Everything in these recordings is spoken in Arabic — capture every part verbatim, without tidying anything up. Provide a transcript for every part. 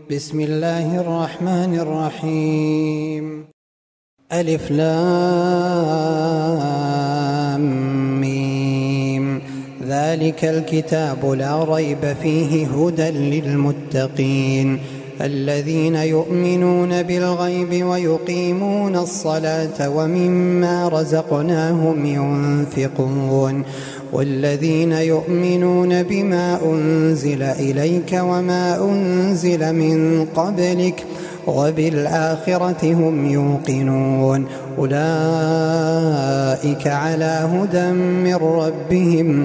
بسم الله الرحمن الرحيم. ألف لام ميم. ذلك الكتاب لا ريب فيه هدى للمتقين الذين يؤمنون بالغيب ويقيمون الصلاة ومما رزقناهم ينفقون والذين يؤمنون بما أنزل إليك وما أنزل من قبلك وبالآخرة هم يوقنون أولئك على هدى من ربهم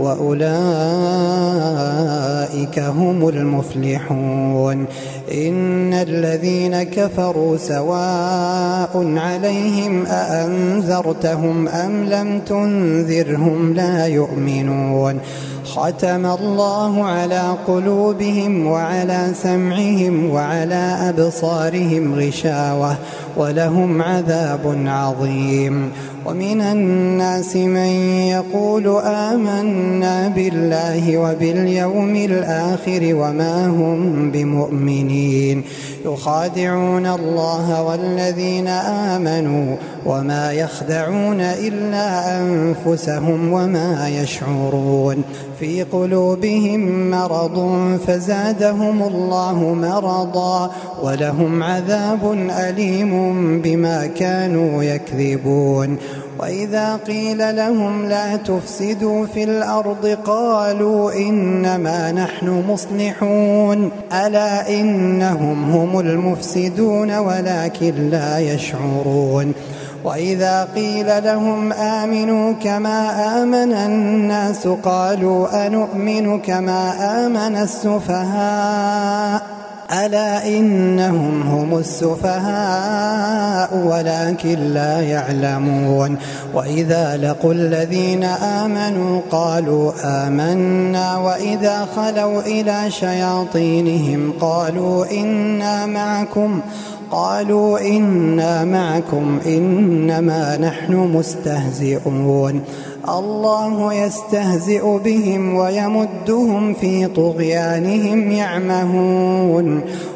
وأولئك هم المفلحون. إن الذين كفروا سواء عليهم أأنذرتهم أم لم تنذرهم لا يؤمنون. ختم الله على قلوبهم وعلى سمعهم وعلى أبصارهم غشاوة ولهم عذاب عظيم. ومن الناس من يقول آمنا بالله وباليوم الآخر وما هم بمؤمنين يخادعون الله والذين آمنوا وما يخدعون إلا أنفسهم وما يشعرون. في قلوبهم مرض فزادهم الله مرضا ولهم عذاب أليم بما كانوا يكذبون. وإذا قيل لهم لا تفسدوا في الأرض قالوا إنما نحن مصلحون ألا إنهم هم المفسدون ولكن لا يشعرون. وإذا قيل لهم آمنوا كما آمن الناس قالوا أنؤمن كما آمن السفهاء ألا إنهم هم السفهاء ولكن لا يعلمون. وإذا لقوا الذين آمنوا قالوا آمنا وإذا خلوا إلى شياطينهم قالوا إنا معكم قالوا إنا معكم إنما نحن مستهزئون. الله يستهزئ بهم ويمدهم في طغيانهم يعمهون.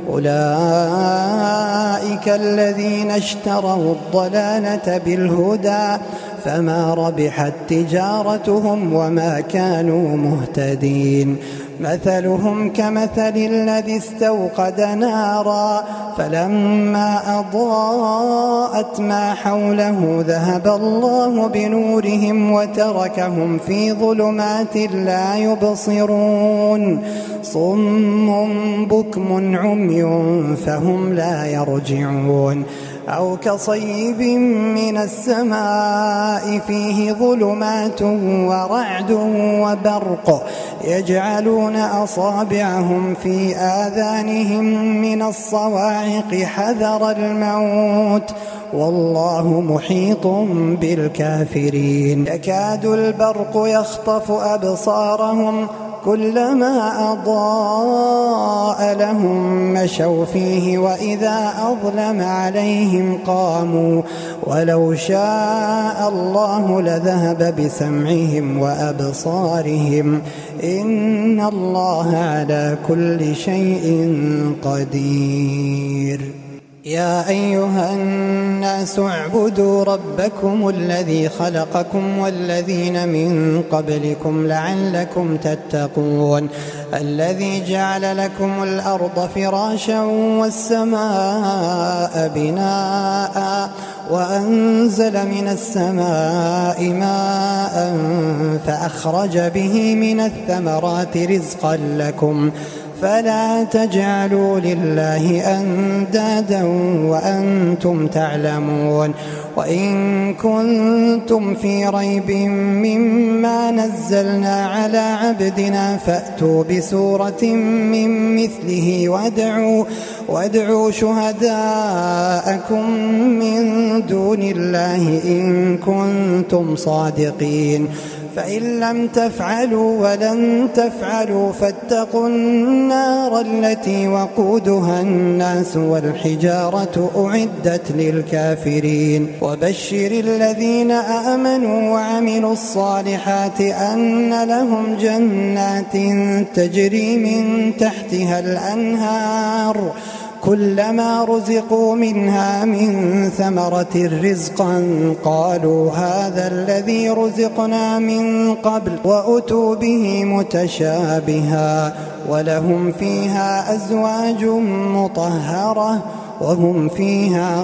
أولئك الذين اشتروا الضلالة بالهدى فما ربحت تجارتهم وما كانوا مهتدين. مثلهم كمثل الذي استوقد نارا فلما أضاءت ما حوله ذهب الله بنورهم وتركهم في ظلمات لا يبصرون. صم بكم عمي فهم لا يرجعون. أو كصيب من السماء فيه ظلمات ورعد وبرق يجعلون أصابعهم في آذانهم من الصواعق حذر الموت والله محيط بالكافرين. يكاد البرق يخطف أبصارهم كلما أضاء لهم مشوا فيه وإذا أظلم عليهم قاموا ولو شاء الله لذهب بسمعهم وأبصارهم إن الله على كل شيء قدير. يا أيها الناس اعبدوا ربكم الذي خلقكم والذين من قبلكم لعلكم تتقون. الذي جعل لكم الأرض فراشا والسماء بناء وأنزل من السماء ماء فأخرج به من الثمرات رزقا لكم فلا تجعلوا لله أندادا وأنتم تعلمون. وإن كنتم في ريب مما نزلنا على عبدنا فأتوا بسورة من مثله وادعوا, وادعوا شهداءكم من دون الله إن كنتم صادقين. فإن لم تفعلوا ولن تفعلوا فاتقوا النار التي وقودها الناس والحجارة أعدت للكافرين وبشر الذين آمنوا وعملوا الصالحات أن لهم جنات تجري من تحتها الأنهار كلما رزقوا منها من ثمرة رزقا قالوا هذا الذي رزقنا من قبل وأتوا به متشابها ولهم فيها أزواج مطهرة وهم فيها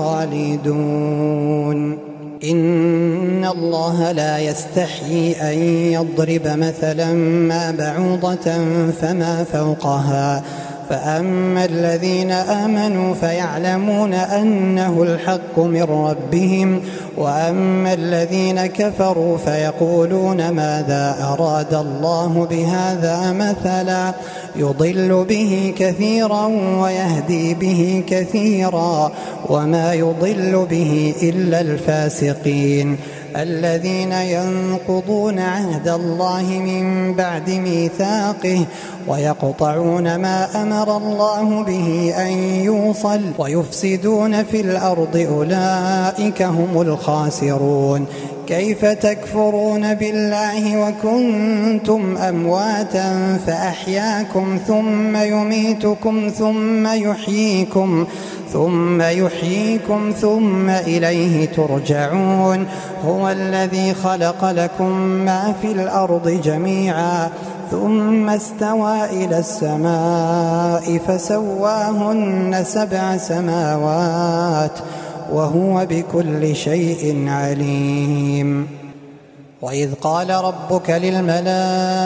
خالدون. إن الله لا يستحيي أن يضرب مثلا ما بعوضة فما فوقها فأما الذين آمنوا فيعلمون أنه الحق من ربهم وأما الذين كفروا فيقولون ماذا أراد الله بهذا مثلا يضل به كثيرا ويهدي به كثيرا وما يضل به إلا الفاسقين الذين ينقضون عهد الله من بعد ميثاقه ويقطعون ما أمر الله به أن يوصل ويفسدون في الأرض أولئك هم الخاسرون. كيف تكفرون بالله وكنتم أمواتا فأحياكم ثم يميتكم ثم يحييكم ثم يحييكم ثم إليه ترجعون. هو الذي خلق لكم ما في الأرض جميعا ثم استوى إلى السماء فسواهن سبع سماوات وهو بكل شيء عليم. وإذ قال ربك للملائكة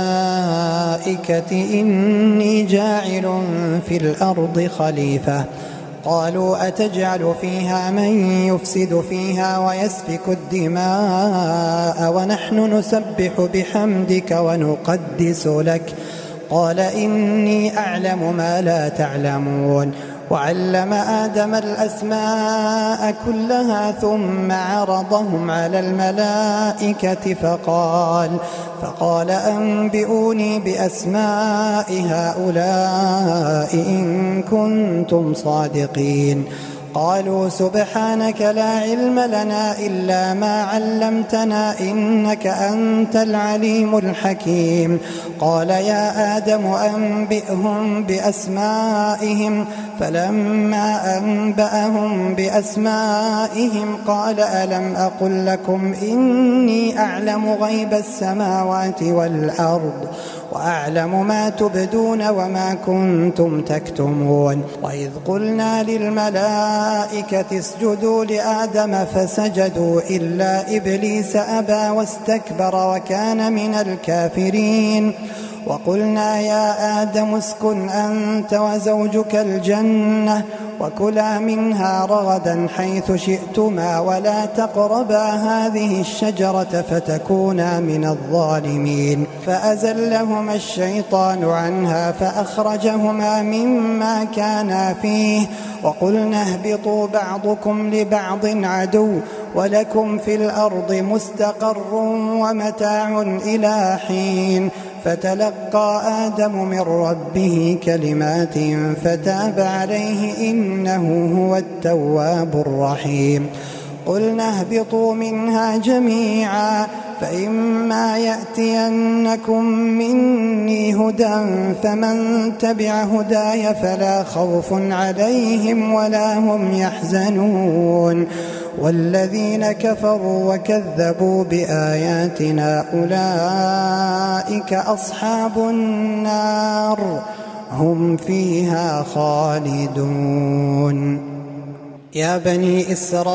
إني جاعل في الأرض خليفة قالوا أتجعل فيها من يفسد فيها ويسفك الدماء ونحن نسبح بحمدك ونقدس لك قال إني أعلم ما لا تعلمون. وعلم آدم الأسماء كلها ثم عرضهم على الملائكة فقال فقال أنبئوني بأسماء هؤلاء إن كنتم صادقين. قالوا سبحانك لا علم لنا إلا ما علمتنا إنك أنت العليم الحكيم. قال يا آدم أنبئهم بأسمائهم فلما أنبأهم بأسمائهم قال ألم أقل لكم إني أعلم غيب السماوات والأرض وأعلم ما تبدون وما كنتم تكتمون. وإذ قلنا للملائكة اسجدوا لآدم فسجدوا إلا إبليس أبى واستكبر وكان من الكافرين. وقلنا يا آدم اسكن أنت وزوجك الجنة وكلا منها رغدا حيث شئتما ولا تقربا هذه الشجرة فتكونا من الظالمين. فأزلهما الشيطان عنها فأخرجهما مما كانا فيه وقلنا اهبطوا بعضكم لبعض عدو ولكم في الأرض مستقر ومتاع إلى حين. فتلقى آدم من ربه كلمات فتاب عليه إنه هو التواب الرحيم. قلنا اهبطوا منها جميعا فإما يأتينكم مني هدى فمن تبع هداي فلا خوف عليهم ولا هم يحزنون. والذين كفروا وكذبوا بآياتنا أولئك أصحاب النار هم فيها خالدون. يا بني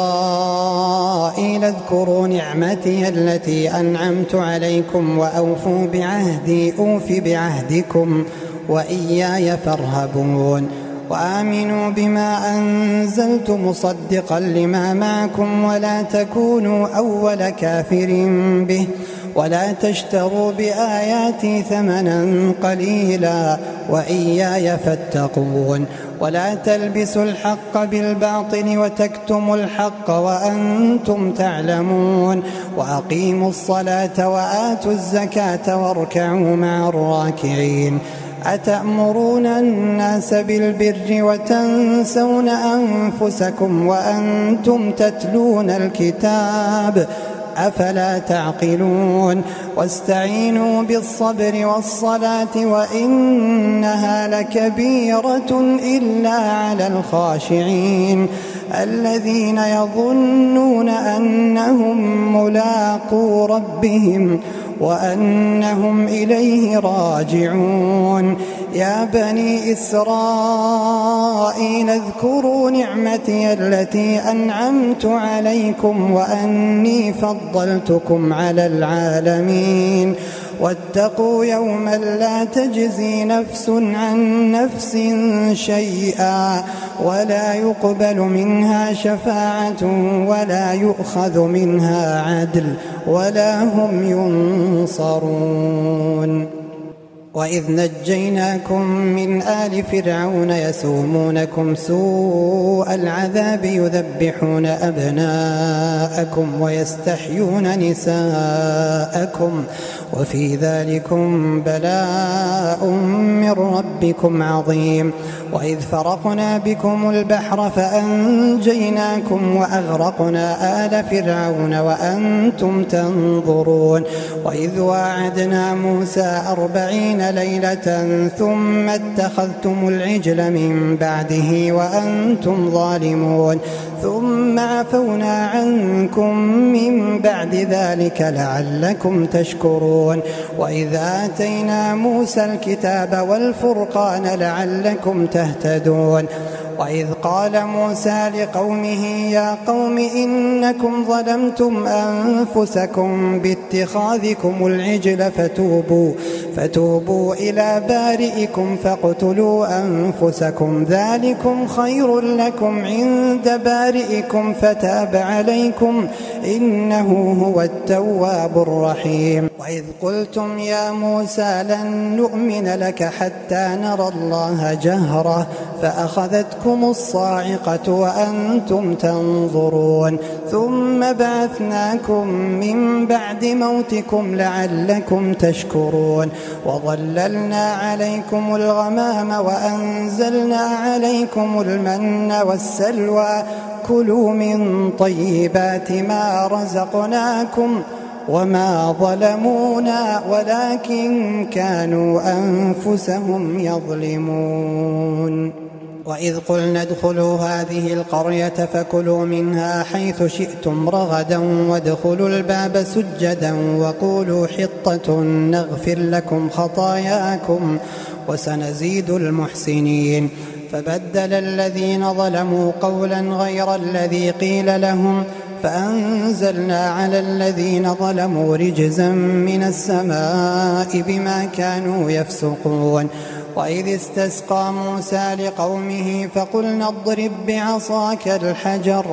إسرائيل اذكروا نعمتي التي أنعمت عليكم وأوفوا بعهدي أوف بعهدكم وإياي فارهبون. وآمنوا بما أنزلت مصدقا لما معكم ولا تكونوا أول كافر به ولا تشتروا بآياتي ثمنا قليلا وإياي فاتقون ولا تلبسوا الحق بالباطل وتكتموا الحق وأنتم تعلمون وأقيموا الصلاة وآتوا الزكاة واركعوا مع الراكعين أتأمرون الناس بالبر وتنسون أنفسكم وأنتم تتلون الكتاب أفلا تعقلون واستعينوا بالصبر والصلاة وإنها لكبيرة إلا على الخاشعين الذين يظنون أنهم ملاقو ربهم وأنهم إليه راجعون يا بني إسرائيل اذكروا نعمتي التي أنعمت عليكم وأني فضلتكم على العالمين واتقوا يوما لا تجزي نفس عن نفس شيئا ولا يقبل منها شفاعة ولا يؤخذ منها عدل ولا هم ينصرون وإذ نجيناكم من آل فرعون يسومونكم سوء العذاب يذبحون أبناءكم ويستحيون نساءكم وفي ذلكم بلاء من ربكم عظيم وإذ فرقنا بكم البحر فأنجيناكم وأغرقنا آل فرعون وأنتم تنظرون وإذ واعدنا موسى أربعين ليلة ثم اتخذتم العجل من بعده وأنتم ظالمون ثم عفونا عنكم من بعد ذلك لعلكم تشكرون وإذ آتينا موسى الكتاب والفرقان لعلكم تهتدون وإذ قال موسى لقومه يا قوم إنكم ظلمتم أنفسكم باتخاذكم العجل فتوبوا, فتوبوا إلى بارئكم فاقتلوا أنفسكم ذلكم خير لكم عند بارئكم فتاب عليكم إنه هو التواب الرحيم وإذ قلتم يا موسى لن نؤمن لك حتى نرى الله جهرة فأخذتكم الصاعقة وأنتم تنظرون ثم بعثناكم من بعد موتكم لعلكم تشكرون وظللنا عليكم الغمام وأنزلنا عليكم المن والسلوى كلوا من طيبات ما رزقناكم وما ظلمونا ولكن كانوا أنفسهم يظلمون وإذ قلنا ادخلوا هذه القرية فكلوا منها حيث شئتم رغدا وادخلوا الباب سجدا وقولوا حطة نغفر لكم خطاياكم وسنزيد المحسنين فبدل الذين ظلموا قولا غير الذي قيل لهم فأنزلنا على الذين ظلموا رجزا من السماء بما كانوا يفسقون وإذ استسقى موسى لقومه فقلنا اضرب بعصاك الحجر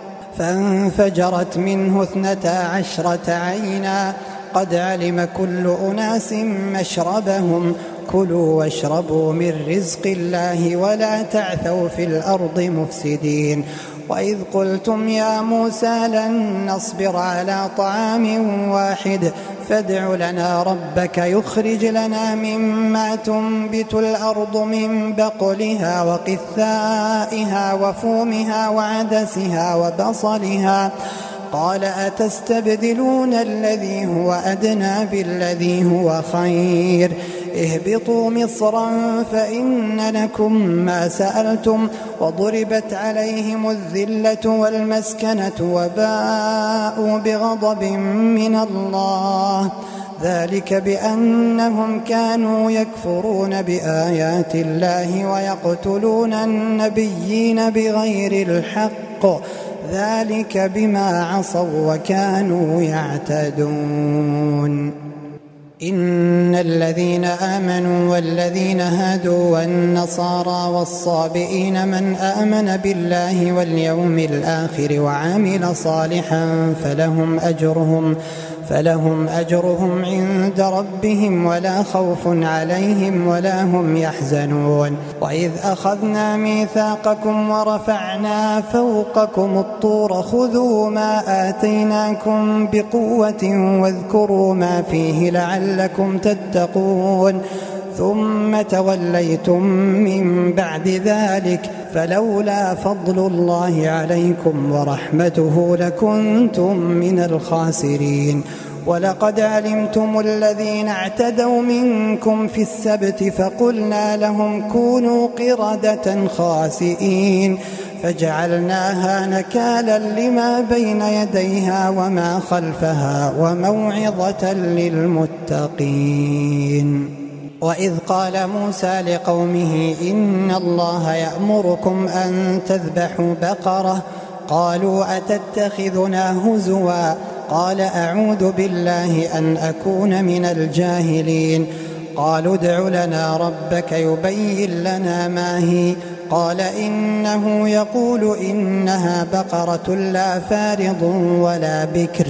فانفجرت منه اثنتا عشرة عينا قد علم كل أناس مشربهم كلوا واشربوا من رزق الله ولا تعثوا في الأرض مفسدين وإذ قلتم يا موسى لن نصبر على طعام واحد فادع لنا ربك يخرج لنا مما تنبت الأرض من بقلها وقثائها وفومها وعدسها وبصلها قال أتستبدلون الذي هو أدنى بالذي هو خير اهبطوا مصرا فإن لكم ما سألتم وضربت عليهم الذلة والمسكنة وباءوا بغضب من الله ذلك بأنهم كانوا يكفرون بآيات الله ويقتلون النبيين بغير الحق ذلك بما عصوا وكانوا يعتدون إن الذين آمنوا والذين هادوا والنصارى والصابئين من آمن بالله واليوم الآخر وعمل صالحا فلهم أجرهم, فلهم أجرهم عند ربهم ولا خوف عليهم ولا هم يحزنون. وإذ أخذنا ميثاقكم ورفعنا فوقكم الطور خذوا ما آتيناكم بقوة واذكروا ما فيه لعلكم تتقون ثم توليتم من بعد ذلك فلولا فضل الله عليكم ورحمته لكنتم من الخاسرين. ولقد علمتم الذين اعتدوا منكم في السبت فقلنا لهم كونوا قردة خاسئين فجعلناها نكالا لما بين يديها وما خلفها وموعظة للمتقين. وإذ قال موسى لقومه إن الله يأمركم أن تذبحوا بقرة قالوا أتتخذنا هزوا قال أعوذ بالله أن أكون من الجاهلين. قالوا ادع لنا ربك يبين لنا ما هي قال إنه يقول إنها بقرة لا فارض ولا بكر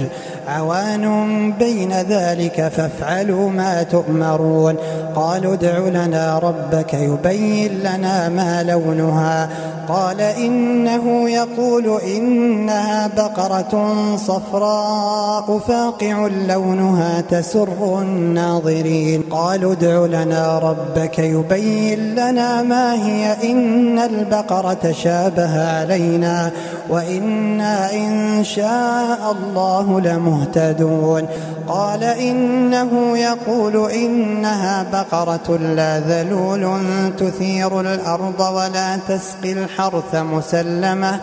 عوان بين ذلك فافعلوا ما تؤمرون. قالوا ادع لنا ربك يبين لنا ما لونها قال إنه يقول إنها بقرة صفراء فاقع لونها تسر الناظرين. قالوا ادع لنا ربك يبين لنا ما هي إن البقرة شابه علينا وإنا إن شاء الله لمهتدون. قال إنه يقول إنها بقرة لا ذلول تثير الأرض ولا تسقي الحرث مسلمة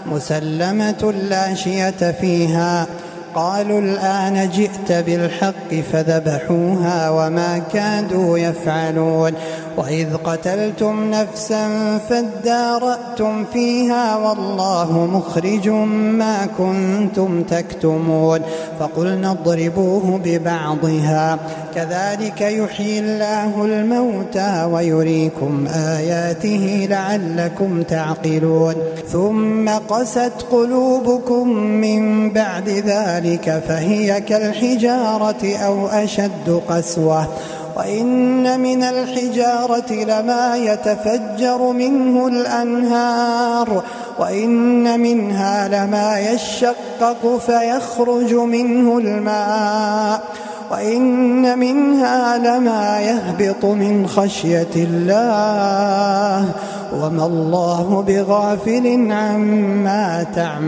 مسلمة لا شية فيها. قالوا الآن جئت بالحق فذبحوها وما كادوا يفعلون. وإذ قتلتم نفسا فادارأتم فيها والله مخرج ما كنتم تكتمون. فقلنا اضربوه ببعضها كذلك يحيي الله الموتى ويريكم آياته لعلكم تعقلون. ثم قست قلوبكم من بعد ذلك فهي كالحجارة أو أشد قسوة وإن من الحجارة لما يتفجر منه الأنهار وإن منها لما يشقق فيخرج منه الماء وإن منها لما يهبط من خشية الله وما الله بغافل عما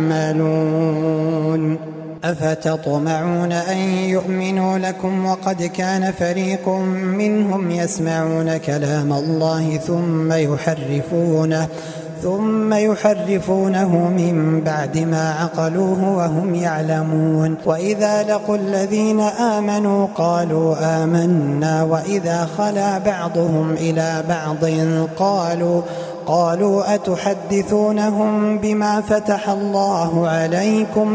تعملون. أفتطمعون أن يؤمنوا لكم وقد كان فريق منهم يسمعون كلام الله ثم يحرفونه ثم يحرفونه من بعد ما عقلوه وهم يعلمون. وإذا لقوا الذين آمنوا قالوا آمنا وإذا خلا بعضهم إلى بعض قالوا قالوا أتحدثونهم بما فتح الله عليكم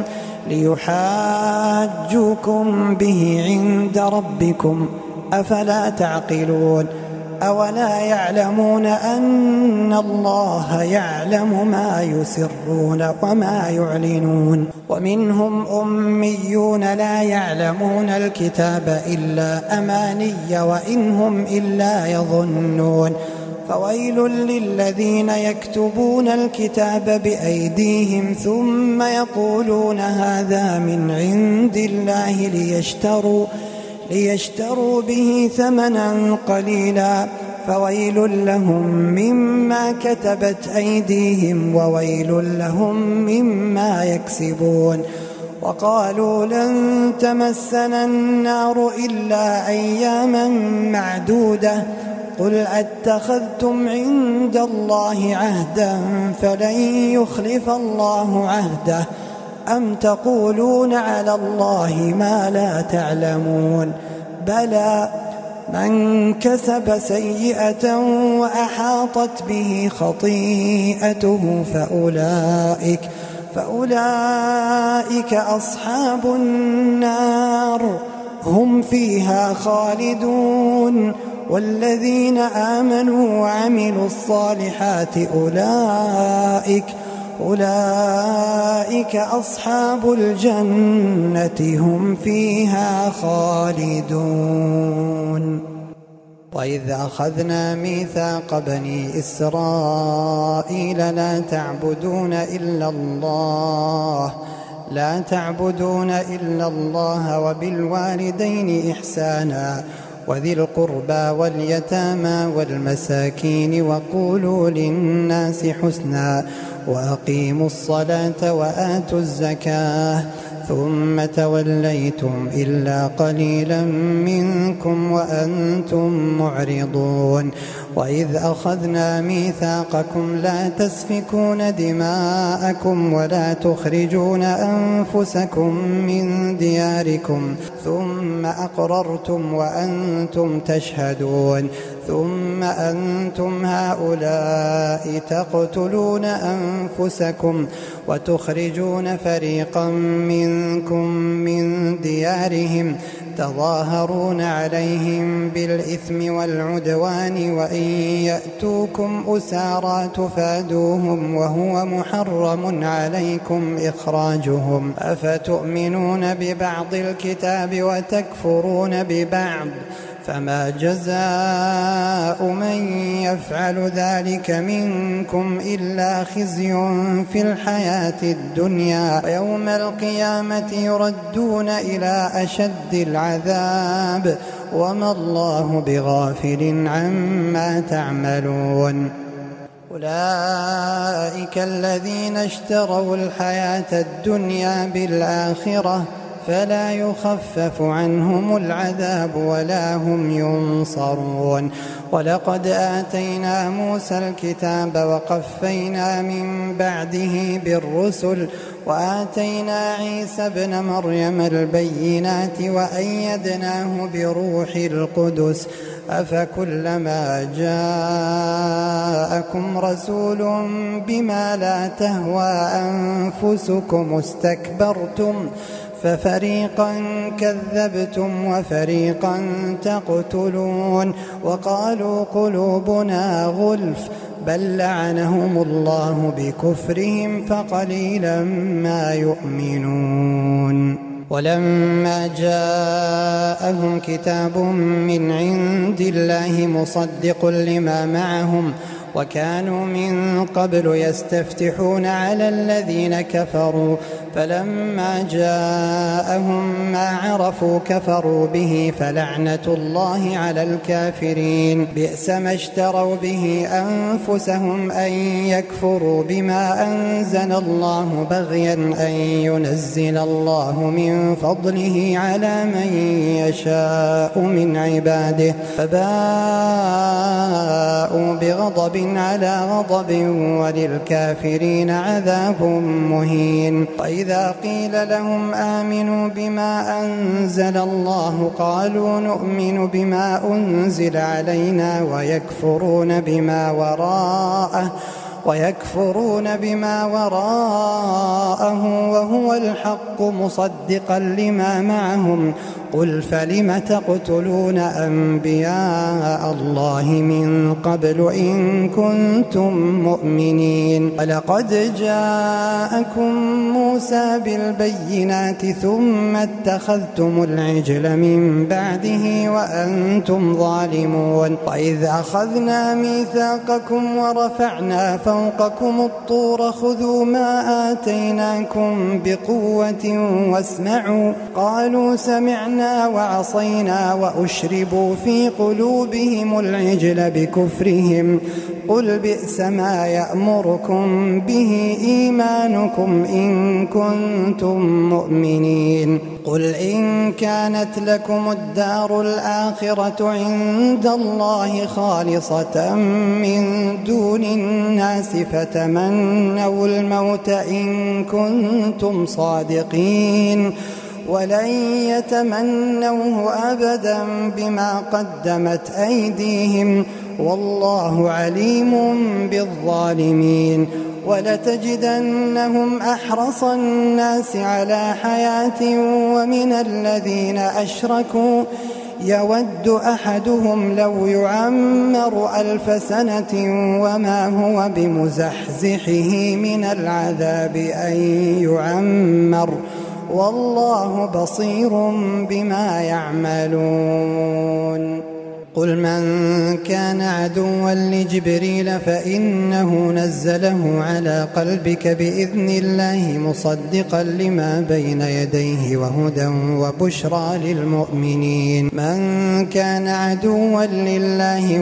ليحاجوكم به عند ربكم أفلا تعقلون. أولا يعلمون أن الله يعلم ما يسرون وما يعلنون. ومنهم أميون لا يعلمون الكتاب إلا أماني وإنهم إلا يظنون. فويل للذين يكتبون الكتاب بأيديهم ثم يقولون هذا من عند الله ليشتروا ليشتروا به ثمنا قليلا فويل لهم مما كتبت أيديهم وويل لهم مما يكسبون. وقالوا لن تمسنا النار إلا أياما معدودة قل أتخذتم عند الله عهدا فلن يخلف الله عهده أم تقولون على الله ما لا تعلمون. بلى من كسب سيئة وأحاطت به خطيئته فأولئك فأولئك أصحاب النار هم فيها خالدون. والذين آمنوا وعملوا الصالحات أولئك أولئك أصحاب الجنة هم فيها خالدون. وإذ أخذنا ميثاق بني إسرائيل لا تعبدون إلا الله لا تعبدون إلا الله وبالوالدين إحسانا وذي القربى واليتامى والمساكين وقولوا للناس حسنا وأقيموا الصلاة وآتوا الزكاة ثم توليتم إلا قليلا منكم وأنتم معرضون. وإذ أخذنا ميثاقكم لا تسفكون دماءكم ولا تخرجون أنفسكم من دياركم ثم أقررتم وأنتم تشهدون ثم أنتم هؤلاء تقتلون أنفسكم وتخرجون فريقا منكم من ديارهم تظاهرون عليهم بالإثم والعدوان وإن يأتوكم أسارى تفادوهم وهو محرم عليكم إخراجهم أفتؤمنون ببعض الكتاب وتكفرون ببعض فما جزاء من يفعل ذلك منكم إلا خزي في الحياة الدنيا ويوم القيامة يردون إلى أشد العذاب وما الله بغافل عما تعملون. أولئك الذين اشتروا الحياة الدنيا بالآخرة فلا يخفف عنهم العذاب ولا هم ينصرون. ولقد آتينا موسى الكتاب وقفينا من بعده بالرسل وآتينا عيسى ابن مريم البينات وأيدناه بروح القدس أفكلما جاءكم رسول بما لا تهوى أنفسكم استكبرتم ففريقا كذبتم وفريقا تقتلون وقالوا قلوبنا غلف بل لعنهم الله بكفرهم فقليلا ما يؤمنون. ولما جاءهم كتاب من عند الله مصدق لما معهم وكانوا من قبل يستفتحون على الذين كفروا فلما جاءهم ما عرفوا كفروا به فلعنة الله على الكافرين. بئس ما اشتروا به أنفسهم أن يكفروا بما أنزل الله بغيا أن ينزل الله من فضله على من يشاء من عباده فباءوا بغضب على غضب وللكافرين عذاب مهين. وإذا قيل لهم آمنوا بما أنزل الله قالوا نؤمن بما أنزل علينا ويكفرون بما وراءه ويكفرون بما وراءه وهو الحق مصدقا لما معهم قل فلم تقتلون أنبياء الله من قبل إن كنتم مؤمنين. ولقد جاءكم موسى بالبينات ثم اتخذتم العجل من بعده وأنتم ظالمون. وإذ أخذنا ميثاقكم ورفعنا فوقكم الطور خذوا ما آتيناكم بقوة واسمعوا قالوا سمعنا وعصينا وأشربوا في قلوبهم العجل بكفرهم قل بئس ما يأمركم به إيمانكم إن كنتم مؤمنين. قل إن كانت لكم الدار الآخرة عند الله خالصة من دون الناس فتمنوا الموت إن كنتم صادقين ولن يتمنوه أبدا بما قدمت أيديهم والله عليم بالظالمين. ولتجدنهم أحرص الناس على حياة ومن الذين أشركوا يود أحدهم لو يعمر ألف سنة وما هو بمزحزحه من العذاب أن يعمر والله بصير بما يعملون. قل من كان عدوا لجبريل فإنه نزله على قلبك بإذن الله مصدقا لما بين يديه وهدى وبشرى للمؤمنين. من كان عدوا لله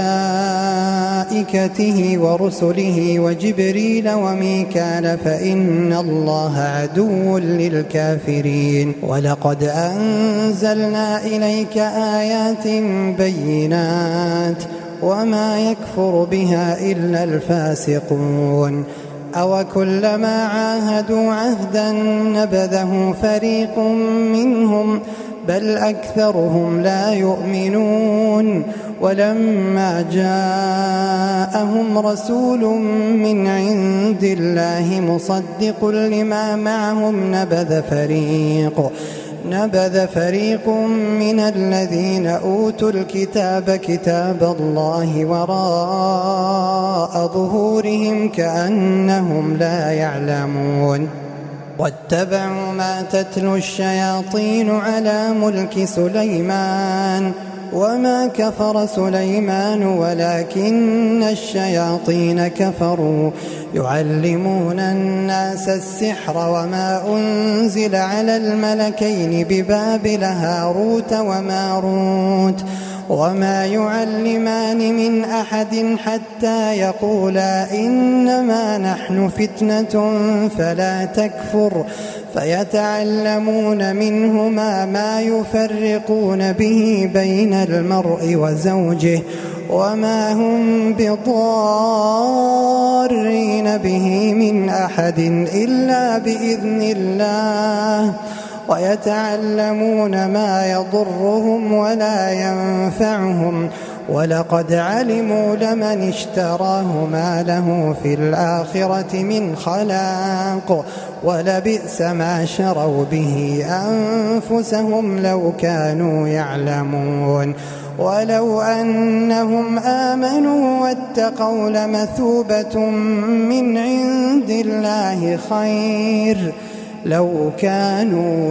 وملائكته ورسله وجبريل وميكال فإن الله عدو للكافرين. ولقد أنزلنا إليك آيات بينات بينات وما يكفر بها إلا الفاسقون. أو كلما عاهدوا عهدا نبذه فريق منهم بل أكثرهم لا يؤمنون. ولما جاءهم رسول من عند الله مصدق لما معهم نبذ فريق نبذ فريق من الذين أوتوا الكتاب كتاب الله وراء ظهورهم كأنهم لا يعلمون. واتبعوا ما تتلو الشياطين على ملك سليمان وما كفر سليمان ولكن الشياطين كفروا يعلمون الناس السحر وما أنزل على الملكين ببابل هاروت وماروت وما يعلمان من أحد حتى يقولا إنما نحن فتنة فلا تكفر فيتعلمون منهما ما يفرقون به بين المرء وزوجه وما هم بضارين به من أحد إلا بإذن الله ويتعلمون ما يضرهم ولا ينفعهم ولقد علموا لمن اشتراه ما له في الآخرة من خلاق ولبئس ما شروا به أنفسهم لو كانوا يعلمون. ولو أنهم آمنوا واتقوا لمثوبة من عند الله خير لو كانوا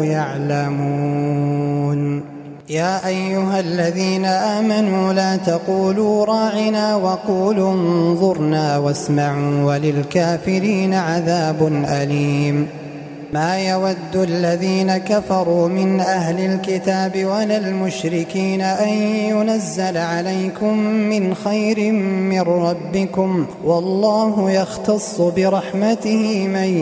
يعلمون. يا أيها الذين آمنوا لا تقولوا راعنا وقولوا انظرنا واسمعوا وللكافرين عذاب أليم. ما يود الذين كفروا من أهل الكتاب ولا المشركين أن ينزل عليكم من خير من ربكم والله يختص برحمته من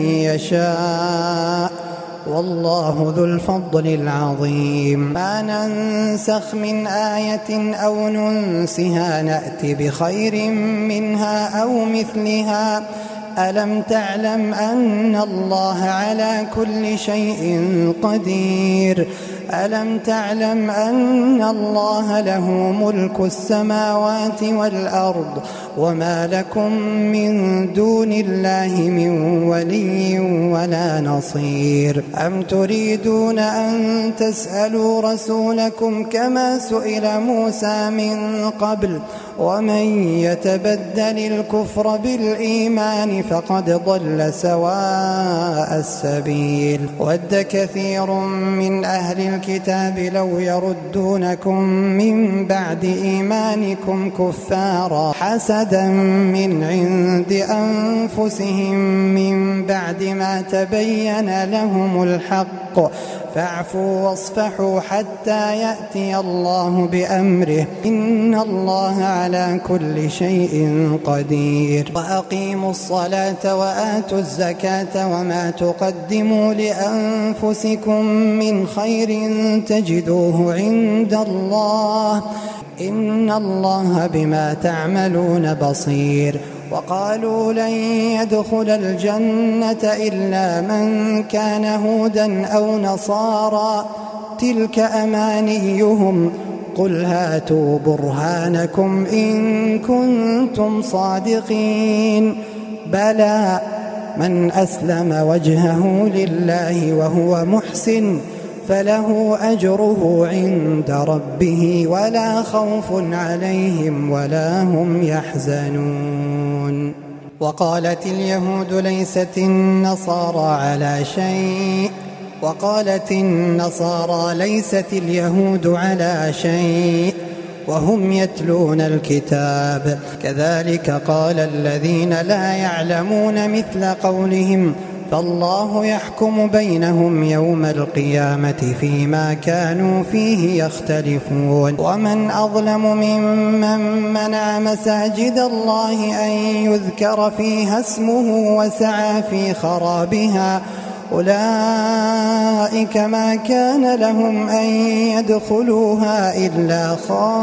يشاء والله ذو الفضل العظيم. ما ننسخ من آية أو ننسها نأتي بخير منها أو مثلها ألم تعلم أن الله على كل شيء قدير ألم تعلم أن الله له ملك السماوات والأرض وما لكم من دون الله من ولي ولا نصير. أم تريدون أن تسألوا رسولكم كما سئل موسى من قبل ومن يتبدل الكفر بالإيمان فقد ضل سواء السبيل. ود كثير من أهل الكتاب لو يردونكم من بعد إيمانكم كفارا حسدا من عند أنفسهم من بعد ما تبين لهم الحق فاعفوا واصفحوا حتى يأتي الله بأمره إن الله على كل شيء قدير. وأقيموا الصلاة وآتوا الزكاة وما تقدموا لأنفسكم من خير تجدوه عند الله إن الله بما تعملون بصير. وقالوا لن يدخل الجنة إلا من كان هودا أو نصارى تلك أمانيهم قل هاتوا برهانكم إن كنتم صادقين بلى من أسلم وجهه لله وهو محسن فله أجره عند ربه ولا خوف عليهم ولا هم يحزنون. وقالت اليهود ليست النصارى على شيء وقالت النصارى ليست اليهود على شيء وهم يتلون الكتاب كذلك قال الذين لا يعلمون مثل قولهم فالله يحكم بينهم يوم القيامة فيما كانوا فيه يختلفون. ومن أظلم ممن منع مساجد الله أن يذكر فيها اسمه وسعى في خرابها أولئك ما كان لهم أن يدخلوها إلا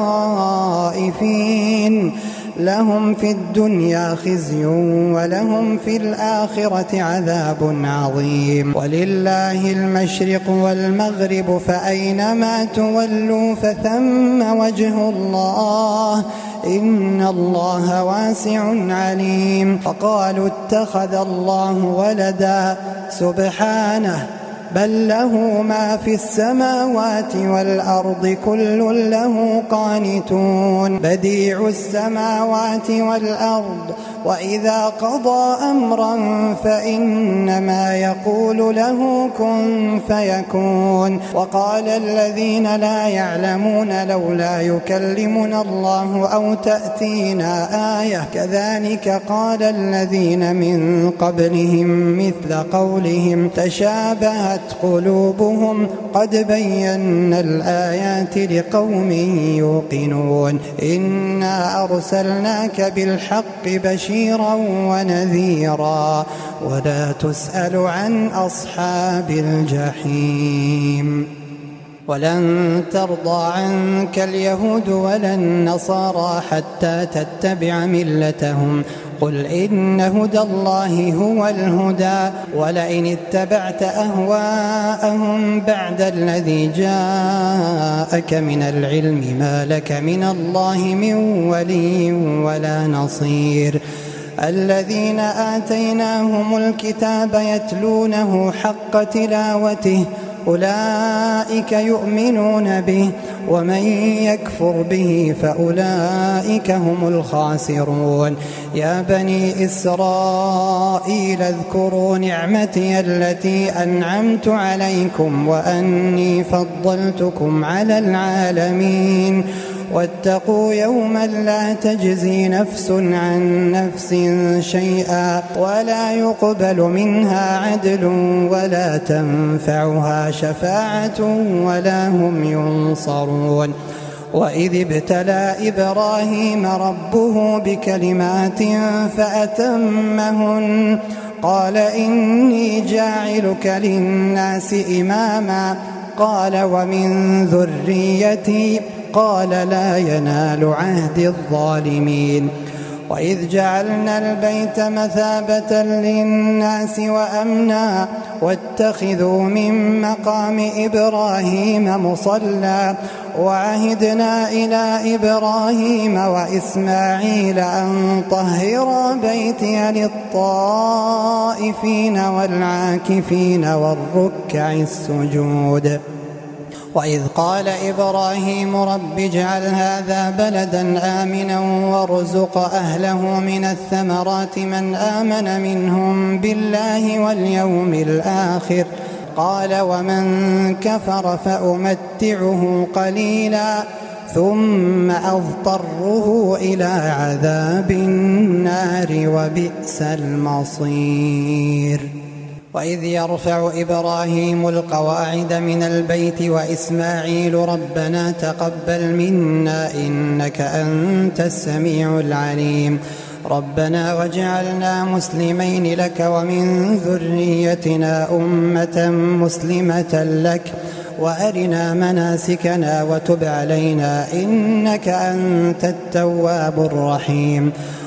خائفين لهم في الدنيا خزي ولهم في الآخرة عذاب عظيم. ولله المشرق والمغرب فأينما تولوا فثم وجه الله إن الله واسع عليم. فقالوا اتخذ الله ولدا سبحانه بل له ما في السماوات والأرض كل له قانتون بديع السماوات والأرض وإذا قضى أمرا فإنما يقول له كن فيكون. وقال الذين لا يعلمون لولا يكلمنا الله أو تأتينا آية كذلك قال الذين من قبلهم مثل قولهم تشابهت قلوبهم قد بينا الآيات لقوم يوقنون. إنا أرسلناك بالحق بشيرا ونذيرا ولا تسأل عن أصحاب الجحيم. ولن ترضى عنك اليهود ولا النصارى حتى تتبع ملتهم قل إن هدى الله هو الهدى ولئن اتبعت أهواءهم بعد الذي جاءك من العلم ما لك من الله من ولي ولا نصير. الذين آتيناهم الكتاب يتلونه حق تلاوته أولئك يؤمنون به ومن يكفر به فأولئك هم الخاسرون. يا بني إسرائيل اذكروا نعمتي التي أنعمت عليكم وأني فضلتكم على العالمين واتقوا يوما لا تجزي نفس عن نفس شيئا ولا يقبل منها عدل ولا تنفعها شفاعة ولا هم ينصرون. وإذ ابتلى إبراهيم ربه بكلمات فأتمهن قال إني جاعلك للناس إماما قال ومن ذريتي قال لا ينال عهد الظالمين. وإذ جعلنا البيت مثابة للناس وأمنا واتخذوا من مقام إبراهيم مصلى وعهدنا إلى إبراهيم وإسماعيل أن طهرا بيتي للطائفين والعاكفين والركع السجود. وإذ قال إبراهيم رب اجعل هذا بلدا آمنا وارزق أهله من الثمرات من آمن منهم بالله واليوم الآخر قال ومن كفر فأمتعه قليلا ثم أضطره إلى عذاب النار وبئس المصير. وإذ يرفع إبراهيم القواعد من البيت وإسماعيل ربنا تقبل منا إنك أنت السميع العليم ربنا واجعلنا مسلمين لك ومن ذريتنا أمة مسلمة لك وأرنا مناسكنا وتب علينا إنك أنت التواب الرحيم.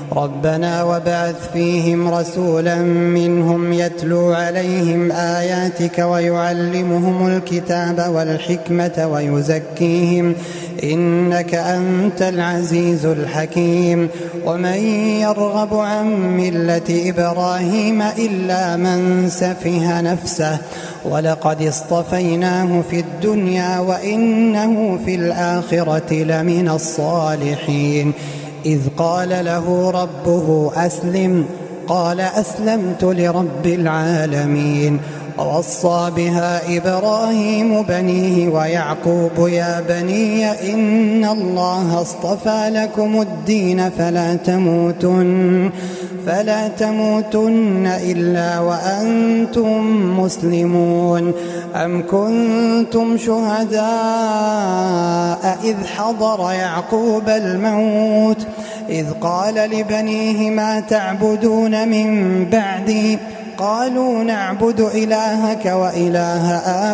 ربنا وابعث فيهم رسولا منهم يتلو عليهم آياتك ويعلمهم الكتاب والحكمة ويزكيهم إنك أنت العزيز الحكيم ومن يرغب عن ملة إبراهيم إلا من سفه نفسه ولقد اصطفيناه في الدنيا وإنه في الآخرة لمن الصالحين إذ قال له ربه أسلم قال أسلمت لرب العالمين ووصى بها إبراهيم بنيه ويعقوب يا بني إن الله اصطفى لكم الدين فلا تموتن فلا تموتن إلا وأنتم مسلمون أم كنتم شهداء إذ حضر يعقوب الموت إذ قال لبنيه ما تعبدون من بعدي قالوا نعبد إلهك وإله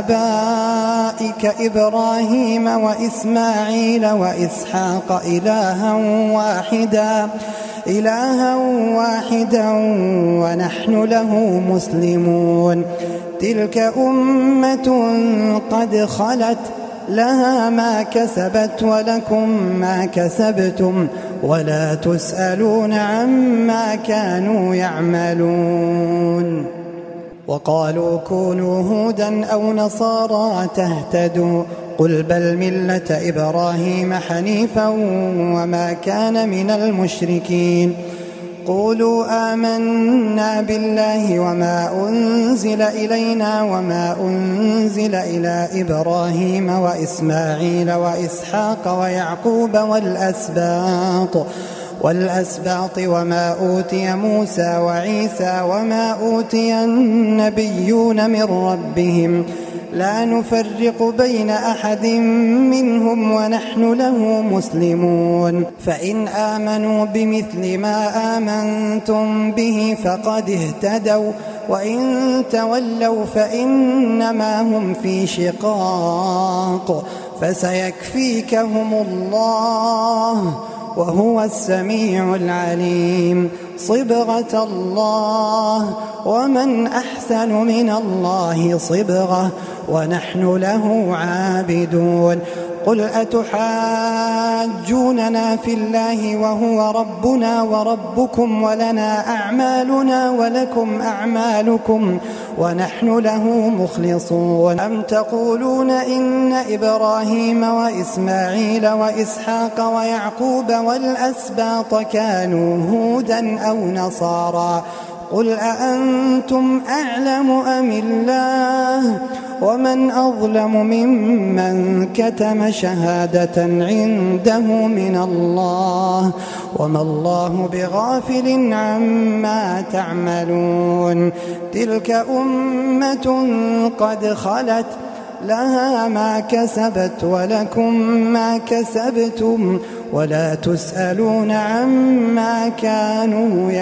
آبائك إبراهيم وإسماعيل وإسحاق إلها واحدا إلها واحدا ونحن له مسلمون تلك أمة قد خلت لها ما كسبت ولكم ما كسبتم ولا تسألون عما كانوا يعملون وقالوا كونوا هودا أو نصارى تهتدوا قل بل ملة إبراهيم حنيفا وما كان من المشركين قولوا آمنا بالله وما أنزل إلينا وما أنزل إلى إبراهيم وإسماعيل وإسحاق ويعقوب والأسباط والأسباط وما أوتي موسى وعيسى وما أوتي النبيون من ربهم لا نفرق بين أحد منهم ونحن له مسلمون فإن آمنوا بمثل ما آمنتم به فقد اهتدوا وإن تولوا فإنما هم في شقاق فسيكفيكهم الله وهو السميع العليم صبغة الله ومن أحسن من الله صبغة ونحن له عابدون قل أتحاجوننا في الله وهو ربنا وربكم ولنا أعمالنا ولكم أعمالكم ونحن له مخلصون أم تقولون إن إبراهيم وإسماعيل وإسحاق ويعقوب والأسباط كانوا هودا أو نصارى قل أأنتم أعلم أم الله ومن أظلم ممن كتم شهادة عنده من الله وما الله بغافل عما تعملون تلك أمة قد خلت لها ما كسبت ولكم ما كسبتم ولا تسألون عما كانوا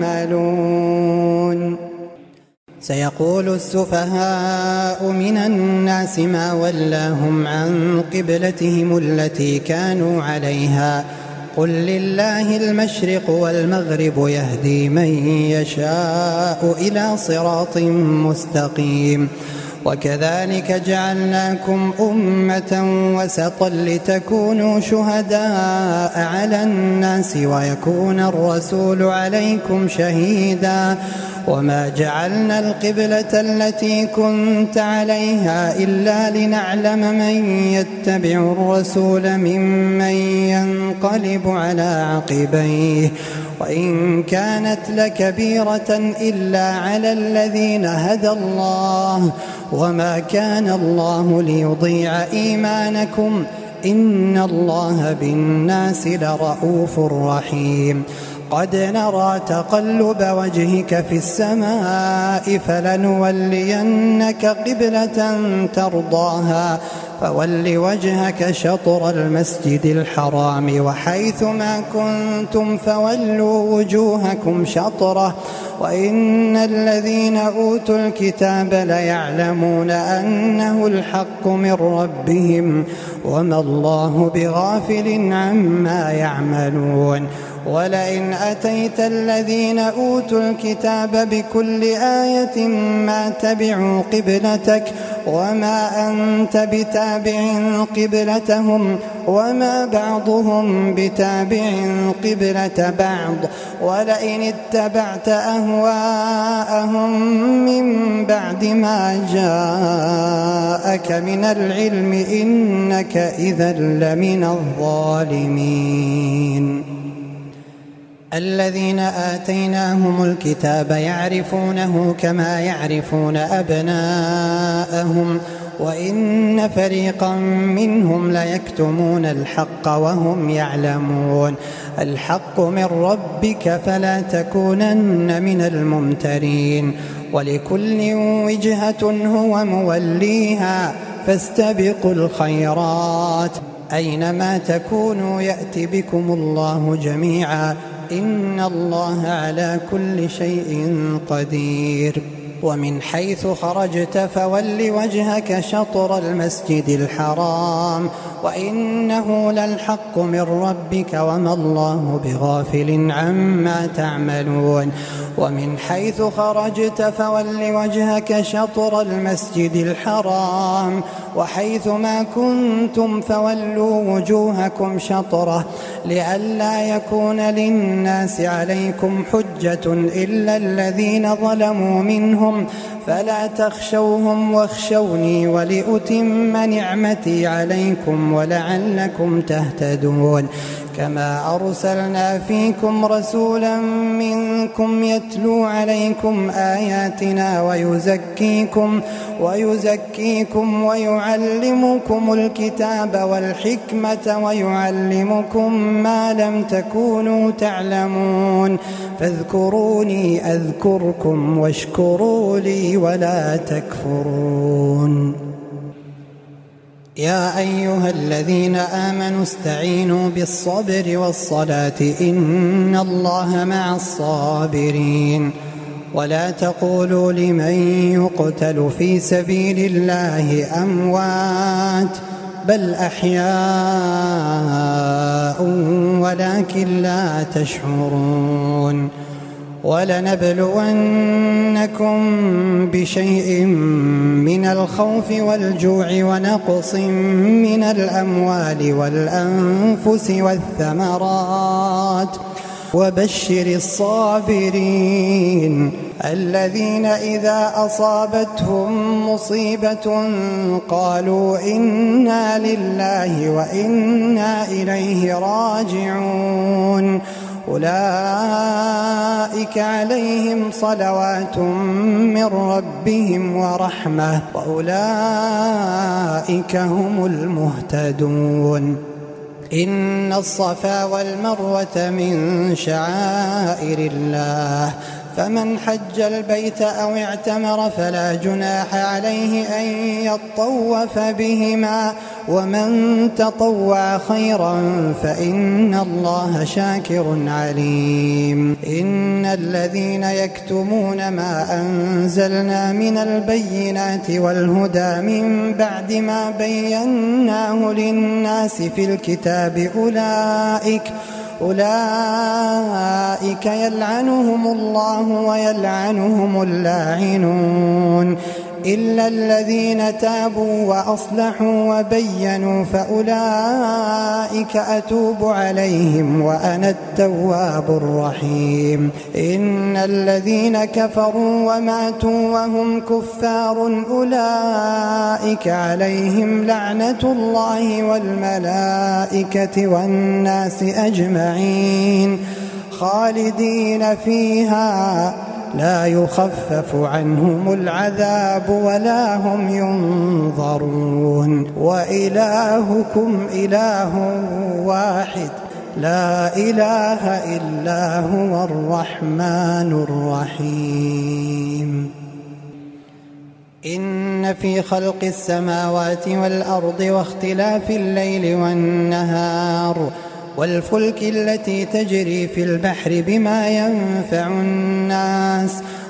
يعملون سيقول السفهاء من الناس ما ولاهم عن قبلتهم التي كانوا عليها قل لله المشرق والمغرب يهدي من يشاء إلى صراط مستقيم وكذلك جعلناكم أمة وسطا لتكونوا شهداء على الناس ويكون الرسول عليكم شهيدا وما جعلنا القبلة التي كنت عليها إلا لنعلم من يتبع الرسول ممن ينقلب على عقبيه وإن كانت لكبيرة إلا على الذين هدى الله وما كان الله ليضيع إيمانكم إن الله بالناس لرؤوف رحيم قد نرى تقلب وجهك في السماء فلنولينك قبلة ترضاها فول وجهك شطر المسجد الحرام وحيث ما كنتم فولوا وجوهكم شطره وإن الذين أوتوا الكتاب ليعلمون أنه الحق من ربهم وما الله بغافل عما يعملون ولئن أتيت الذين أوتوا الكتاب بكل آية ما تبعوا قبلتك وما أنت بتابع قبلتهم وما بعضهم بتابع قبلة بعض ولئن اتبعت أهواءهم من بعد ما جاءك من العلم إنك إذا لمن الظالمين. الذين آتيناهم الكتاب يعرفونه كما يعرفون أبناءهم وإن فريقا منهم ليكتمون الحق وهم يعلمون. الحق من ربك فلا تكونن من الممترين. ولكل وجهة هو موليها فاستبقوا الخيرات أينما تكونوا يأت بكم الله جميعا إن الله على كل شيء قدير. ومن حيث خرجت فول وجهك شطر المسجد الحرام وإنه للحق من ربك وما الله بغافل عما تعملون. ومن حيث خرجت فول وجهك شطر المسجد الحرام وحيث ما كنتم فولوا وجوهكم شطره لئلا يكون للناس عليكم حجة إلا الذين ظلموا منهم فلا تخشوهم واخشوني ولأتم نعمتي عليكم ولعلكم تهتدون. كما أرسلنا فيكم رسولا منكم يتلو عليكم آياتنا ويزكيكم ويزكيكم ويعلمكم الكتاب والحكمة ويعلمكم ما لم تكونوا تعلمون فاذكروني أذكركم واشكروا لي ولا تكفرون. يا أيها الذين آمنوا استعينوا بالصبر والصلاة إن الله مع الصابرين. ولا تقولوا لمن يقتل في سبيل الله أموات بل أحياء ولكن لا تشعرون. ولنبلونكم بشيء من الخوف والجوع ونقص من الأموال والأنفس والثمرات وبشر الصابرين الذين إذا أصابتهم مصيبة قالوا إنا لله وإنا إليه راجعون أولئك عليهم صلوات من ربهم ورحمة وأولئك هم المهتدون. إن الصفا والمروة من شعائر الله فمن حج البيت أو اعتمر فلا جناح عليه أن يطوف بهما ومن تطوع خيرا فإن الله شاكر عليم. إن الذين يكتمون ما أنزلنا من البينات والهدى من بعد ما بيناه للناس في الكتاب أولئك أولئك يلعنهم الله ويلعنهم اللاعنون إلا الذين تابوا وأصلحوا وبينوا فأولئك أتوب عليهم وأنا التواب الرحيم. إن الذين كفروا وماتوا وهم كفار أولئك عليهم لعنة الله والملائكة والناس أجمعين خالدين فيها لا يخفف عنهم العذاب ولا هم ينظرون. وإلهكم إله واحد لا إله إلا هو الرحمن الرحيم. إن في خلق السماوات والأرض واختلاف الليل والنهار والفلك التي تجري في البحر بما ينفع الناس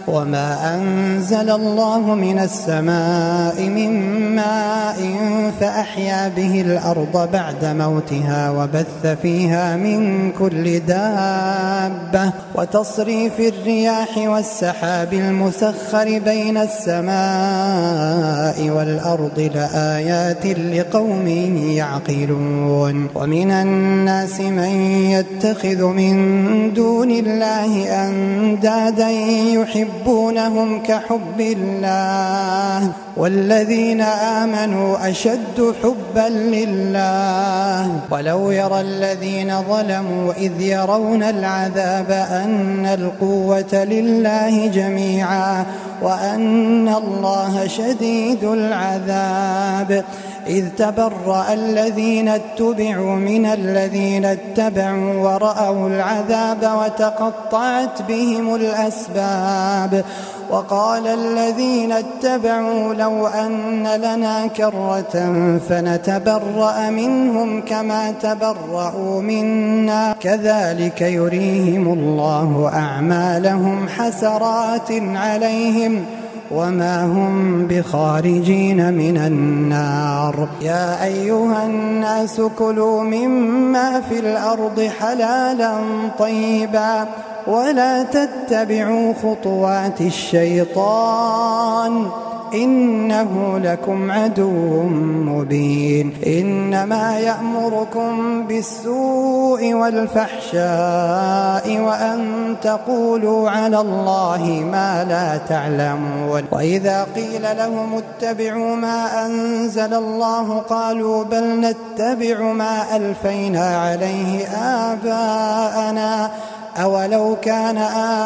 وما أنزل الله من السماء من ماء فأحيا به الأرض بعد موتها وبث فيها من كل دابة وتصريف الرياح والسحاب المسخر بين السماء والأرض لآيات لقوم يعقلون. ومن الناس من يتخذ من دون الله أندادا يحبونهم كحب الله والذين آمنوا أشد حبا لله ولو يرى الذين ظلموا إذ يرون العذاب أن القوة لله جميعا وأن الله شديد العذاب إذ تبرأ الذين اتبعوا من الذين اتبعوا ورأوا العذاب وتقطعت بهم الأسباب وقال الذين اتبعوا لو أن لنا كرة فنتبرأ منهم كما تبرأوا منا كذلك يريهم الله أعمالهم حسرات عليهم وما هم بخارجين من النار. يا أيها الناس كلوا مما في الأرض حلالا طيبا ولا تتبعوا خطوات الشيطان إنه لكم عدو مبين. إنما يأمركم بالسوء والفحشاء وأن تقولوا على الله ما لا تعلمون. وإذا قيل لهم اتبعوا ما أنزل الله قالوا بل نتبع ما ألفينا عليه آباءنا أولو كان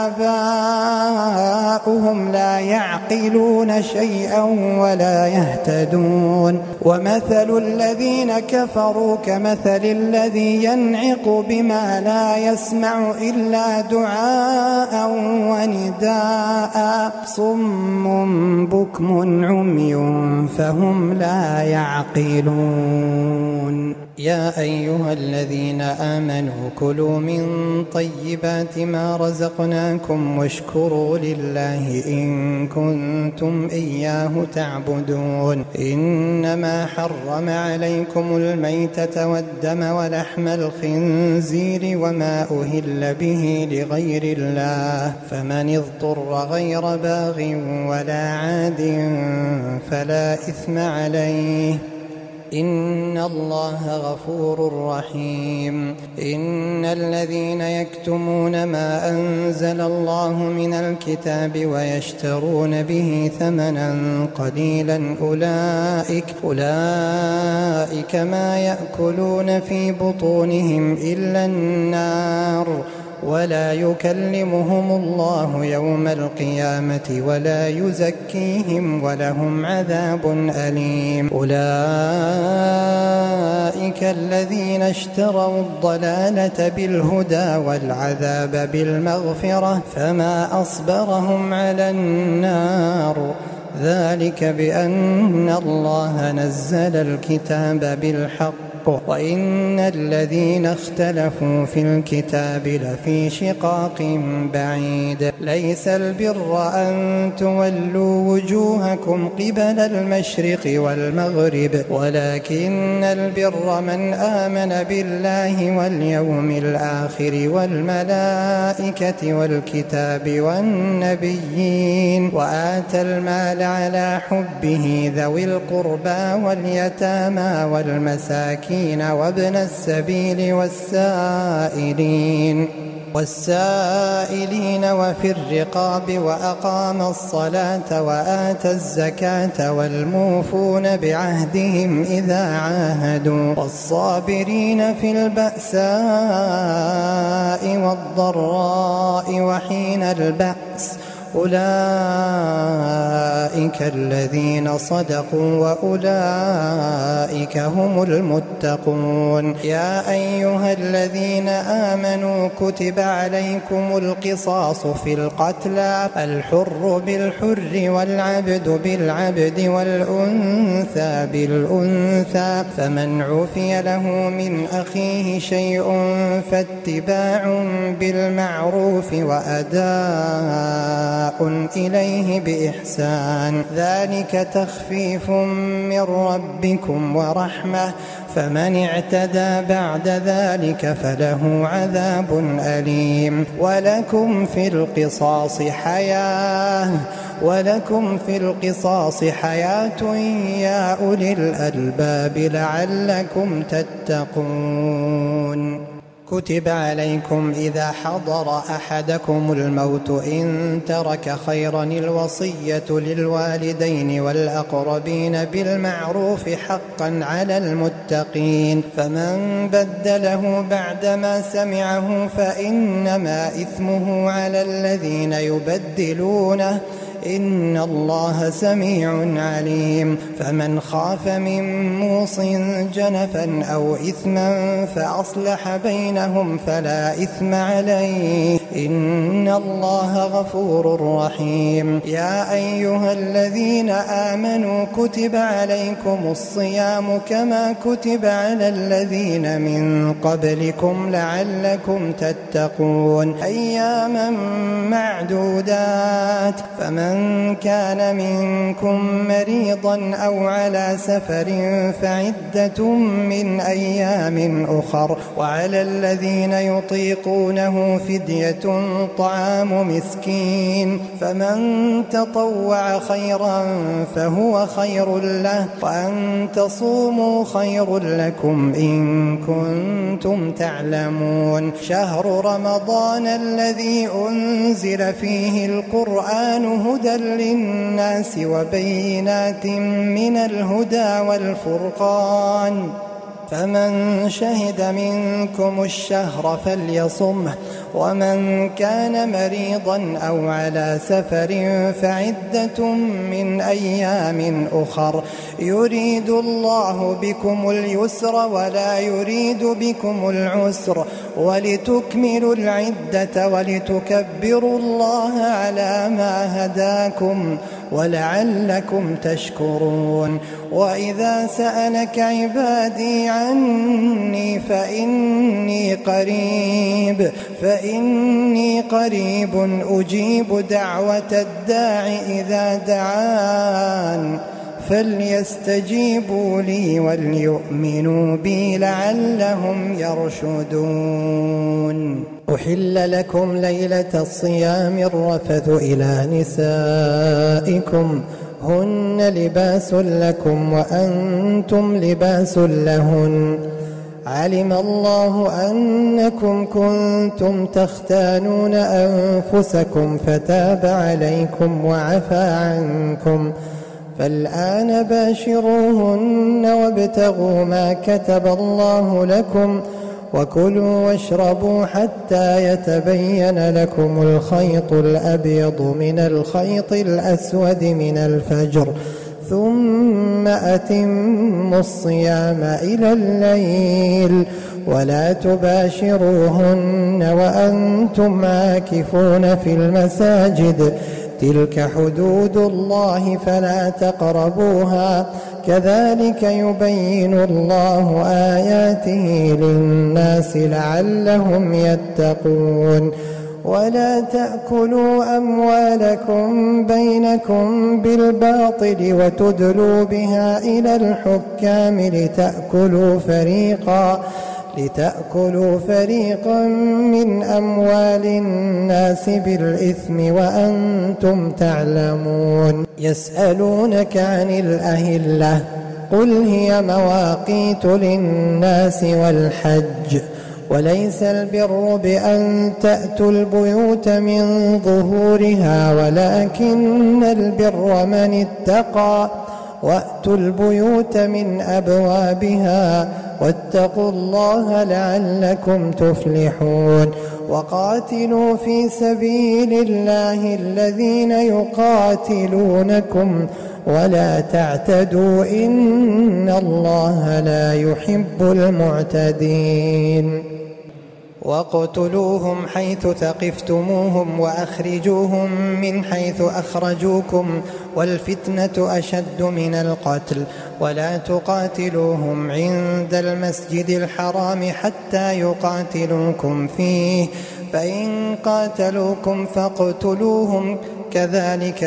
آباؤهم لا يعقلون شيئا ولا يهتدون. ومثل الذين كفروا كمثل الذي ينعق بما لا يسمع إلا دعاء ونداء صم بكم عمي فهم لا يعقلون. يا أيها الذين آمنوا كلوا من طيبات ما رزقناكم واشكروا لله إن كنتم إياه تعبدون. إنما حرم عليكم الميتة والدم ولحم الخنزير وما أهل به لغير الله فمن اضطر غير باغ ولا عاد فلا إثم عليه إن الله غفور رحيم. إن الذين يكتمون ما أنزل الله من الكتاب ويشترون به ثمنا قليلا أولئك, أولئك ما يأكلون في بطونهم إلا النار ولا يكلمهم الله يوم القيامة ولا يزكيهم ولهم عذاب أليم. أولئك الذين اشتروا الضلالة بالهدى والعذاب بالمغفرة فما أصبرهم على النار ذلك بأن الله نزل الكتاب بالحق وإن الذين اختلفوا في الكتاب لفي شقاق بعيد. ليس البر أن تولوا وجوهكم قبل المشرق والمغرب ولكن البر من آمن بالله واليوم الآخر والملائكة والكتاب والنبيين وآتى المال على حبه ذوي القربى واليتامى والمساكين وابن السبيل والسائلين والسائلين وفي الرقاب وأقام الصلاة وآتى الزكاة والموفون بعهدهم إذا عاهدوا والصابرين في البأساء والضراء وحين البأس أولئك أولئك الذين صدقوا وأولئك هم المتقون. يا أيها الذين آمنوا كتب عليكم القصاص في القتلى الحر بالحر والعبد بالعبد والأنثى بالأنثى فمن عفي له من أخيه شيء فاتباع بالمعروف وأداء إليه بإحسان ذلك تخفيف من ربكم ورحمة فمن اعتدى بعد ذلك فله عذاب أليم. ولكم في القصاص حياة ولكم في القصاص حياة يا أولي الألباب لعلكم تتقون. كتب عليكم إذا حضر أحدكم الموت إن ترك خيرا الوصية للوالدين والأقربين بالمعروف حقا على المتقين فمن بدله بعدما سمعه فإنما إثمه على الذين يبدلونه إن الله سميع عليم. فمن خاف من موص جنفا أو إثما فأصلح بينهم فلا إثم عليه إن الله غفور رحيم. يا أيها الذين آمنوا كتب عليكم الصيام كما كتب على الذين من قبلكم لعلكم تتقون أياما معدودات فمن من كان منكم مريضا أو على سفر فعدة من أيام أخر وعلى الذين يطيقونه فدية طعام مسكين فمن تطوع خيرا فهو خير له وأن تصوموا خير لكم إن كنتم تعلمون. شهر رمضان الذي أنزل فيه القرآن هدى للناس وبينات من الهدى والفرقان فمن شهد منكم الشهر فليصمه ومن كان مريضا أو على سفر فعدة من أيام أخر يريد الله بكم اليسر ولا يريد بكم العسر ولتكملوا العدة ولتكبروا الله على ما هداكم ولعلكم تشكرون. وإذا سألك عبادي عني فإني قريب فإني قريب أجيب دعوة الداع إذا دعان فليستجيبوا لي وليؤمنوا بي لعلهم يرشدون. أحل لكم ليلة الصيام الرفث إلى نسائكم هن لباس لكم وأنتم لباس لهن علم الله أنكم كنتم تختانون أنفسكم فتاب عليكم وعفى عنكم فالآن باشروهن وابتغوا ما كتب الله لكم وكلوا واشربوا حتى يتبين لكم الخيط الأبيض من الخيط الأسود من الفجر ثم أتموا الصيام إلى الليل ولا تباشروهن وأنتم عاكفون في المساجد تلك حدود الله فلا تقربوها كذلك يبين الله آياته للناس لعلهم يتقون. ولا تأكلوا أموالكم بينكم بالباطل وتدلوا بها إلى الحكام لتأكلوا فريقا لتأكلوا فريقا من أموال الناس بالإثم وأنتم تعلمون. يسألونك عن الأهلة قل هي مواقيت للناس والحج وليس البر بأن تأتوا البيوت من ظهورها ولكن البر من اتقى وأتوا البيوت من أبوابها واتقوا الله لعلكم تفلحون. وقاتلوا في سبيل الله الذين يقاتلونكم ولا تعتدوا إن الله لا يحب المعتدين واقتلوهم حيث ثقفتموهم وأخرجوهم من حيث أخرجوكم والفتنة أشد من القتل ولا تقاتلوهم عند المسجد الحرام حتى يقاتلوكم فيه فإن قاتلوكم فاقتلوهم كذلك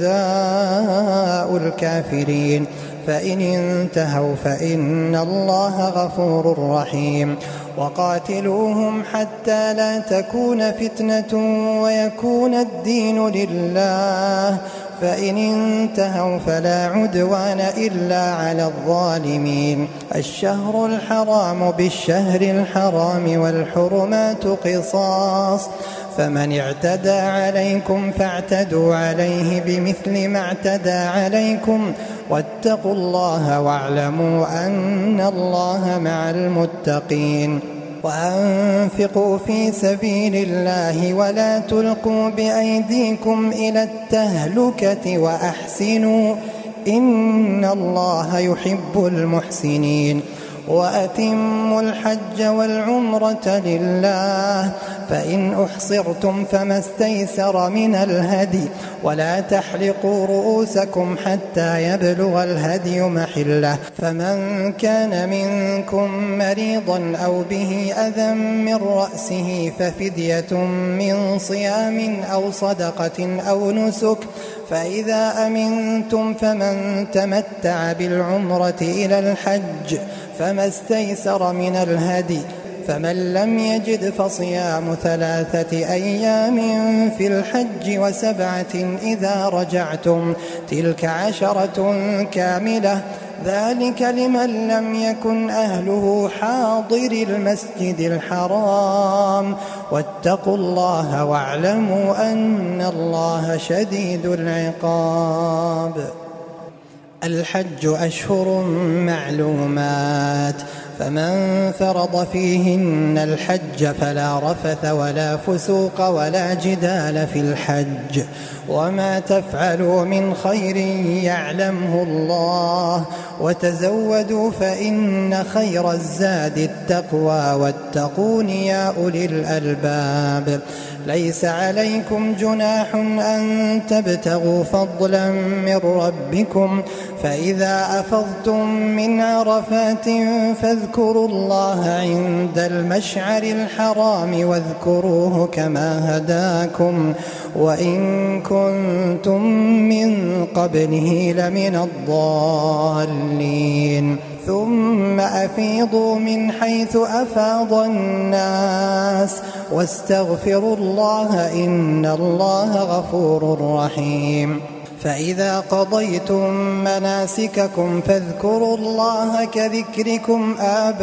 جزاء الكافرين فإن انتهوا فإن الله غفور رحيم وقاتلوهم حتى لا تكون فتنة ويكون الدين لله فإن انتهوا فلا عدوان إلا على الظالمين الشهر الحرام بالشهر الحرام والحرمات قصاص فمن اعتدى عليكم فاعتدوا عليه بمثل ما اعتدى عليكم واتقوا الله واعلموا أن الله مع المتقين وأنفقوا في سبيل الله ولا تلقوا بأيديكم إلى التهلكة وأحسنوا إن الله يحب المحسنين وأتموا الحج والعمرة لله فإن أحصرتم فما استيسر من الهدي ولا تحلقوا رؤوسكم حتى يبلغ الهدي محله فمن كان منكم مريضا أو به أذى من رأسه ففدية من صيام أو صدقة أو نسك فإذا أمنتم فمن تمتع بالعمرة إلى الحج فما استيسر من الهدي فمن لم يجد فصيام ثلاثة أيام في الحج وسبعة إذا رجعتم تلك عشرة كاملة ذلك لمن لم يكن أهله حاضر المسجد الحرام واتقوا الله واعلموا أن الله شديد العقاب الحج أشهر معلومات فمن فرض فيهن الحج فلا رفث ولا فسوق ولا جدال في الحج وما تفعلوا من خير يعلمه الله وتزودوا فإن خير الزاد التقوى واتقون يا أولي الألباب ليس عليكم جناح أن تبتغوا فضلا من ربكم فإذا أفضتم من عرفات فاذكروا الله عند المشعر الحرام واذكروه كما هداكم وإن كنتم من قبله لمن الضالين ثم أفيضوا من حيث أفاض الناس واستغفروا الله إن الله غفور رحيم فإذا قضيتم مناسككم فاذكروا الله كذكركم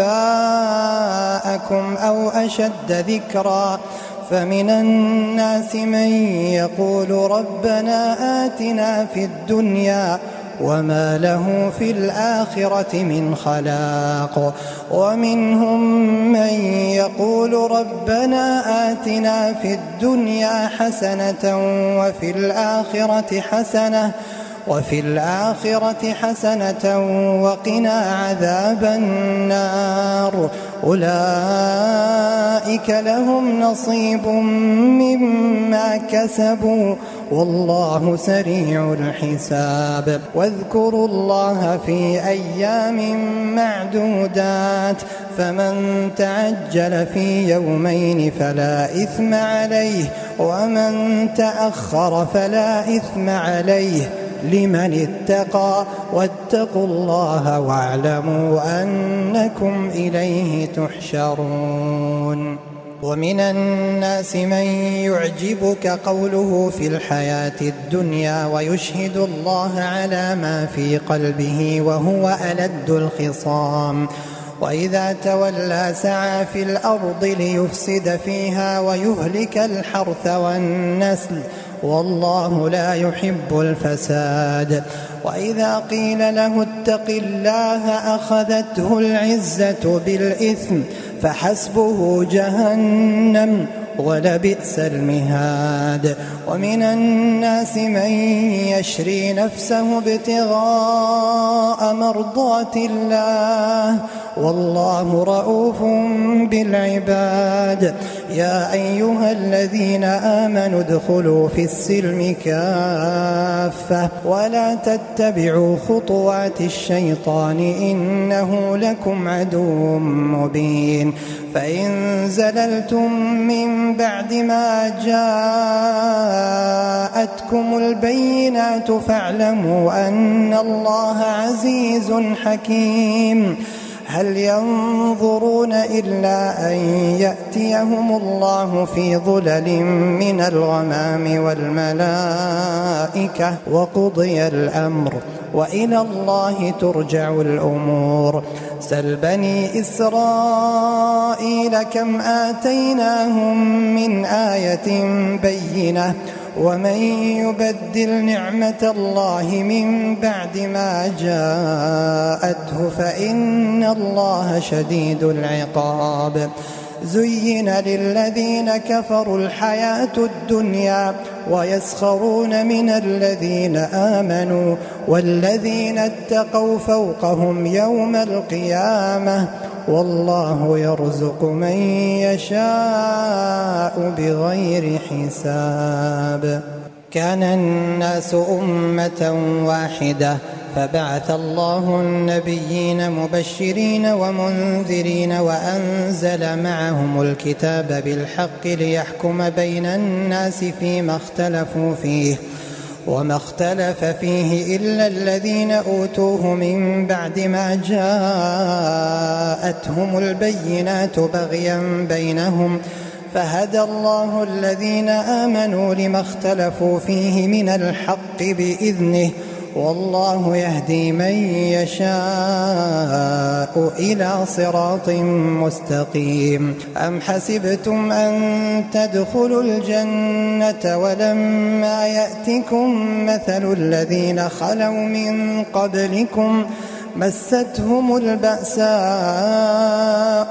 آباءكم أو أشد ذكرا فمن الناس من يقول ربنا آتنا في الدنيا وما له في الآخرة من خلاق ومنهم من يقول ربنا آتنا في الدنيا حسنة وفي الآخرة حسنة وفي الآخرة حسنة وقنا عذاب النار أولئك لهم نصيب مما كسبوا والله سريع الحساب واذكروا الله في أيام معدودات فمن تعجل في يومين فلا إثم عليه ومن تأخر فلا إثم عليه لمن اتقى واتقوا الله واعلموا أنكم إليه تحشرون ومن الناس من يعجبك قوله في الحياة الدنيا ويشهد الله على ما في قلبه وهو ألد الخصام وإذا تولى سعى في الأرض ليفسد فيها ويهلك الحرث والنسل والله لا يحب الفساد وإذا قيل له اتق الله أخذته العزة بالإثم فحسبه جهنم ولبئس المهاد. ومن الناس من يشري نفسه ابتغاء مرضات الله والله رؤوف بالعباد. يا أيها الذين آمنوا ادخلوا في السلم كافة ولا تتبعوا خطوات الشيطان إنه لكم عدو مبين. فإن زللتم من بعد ما جاءتكم البينات فاعلموا أن الله عزيز حكيم. هل ينظرون إلا أن يأتيهم الله في ظلل من الغمام والملائكة وقضي الأمر وإلى الله ترجع الأمور. سل بني إسرائيل كم آتيناهم من آية بينة ومن يبدل نعمة الله من بعد ما جاءته فإن الله شديد العقاب. زين للذين كفروا الحياة الدنيا ويسخرون من الذين آمنوا والذين اتقوا فوقهم يوم القيامة والله يرزق من يشاء بغير حساب. كان الناس أمة واحدة فبعث الله النبيين مبشرين ومنذرين وأنزل معهم الكتاب بالحق ليحكم بين الناس فيما اختلفوا فيه وما اختلف فيه إلا الذين أوتوه من بعد ما جاءتهم البينات بغيا بينهم فهدى الله الذين آمنوا لما اختلفوا فيه من الحق بإذنه والله يهدي من يشاء إلى صراط مستقيم. أم حسبتم أن تدخلوا الجنة ولما يأتكم مثل الذين خلوا من قبلكم مستهم البأساء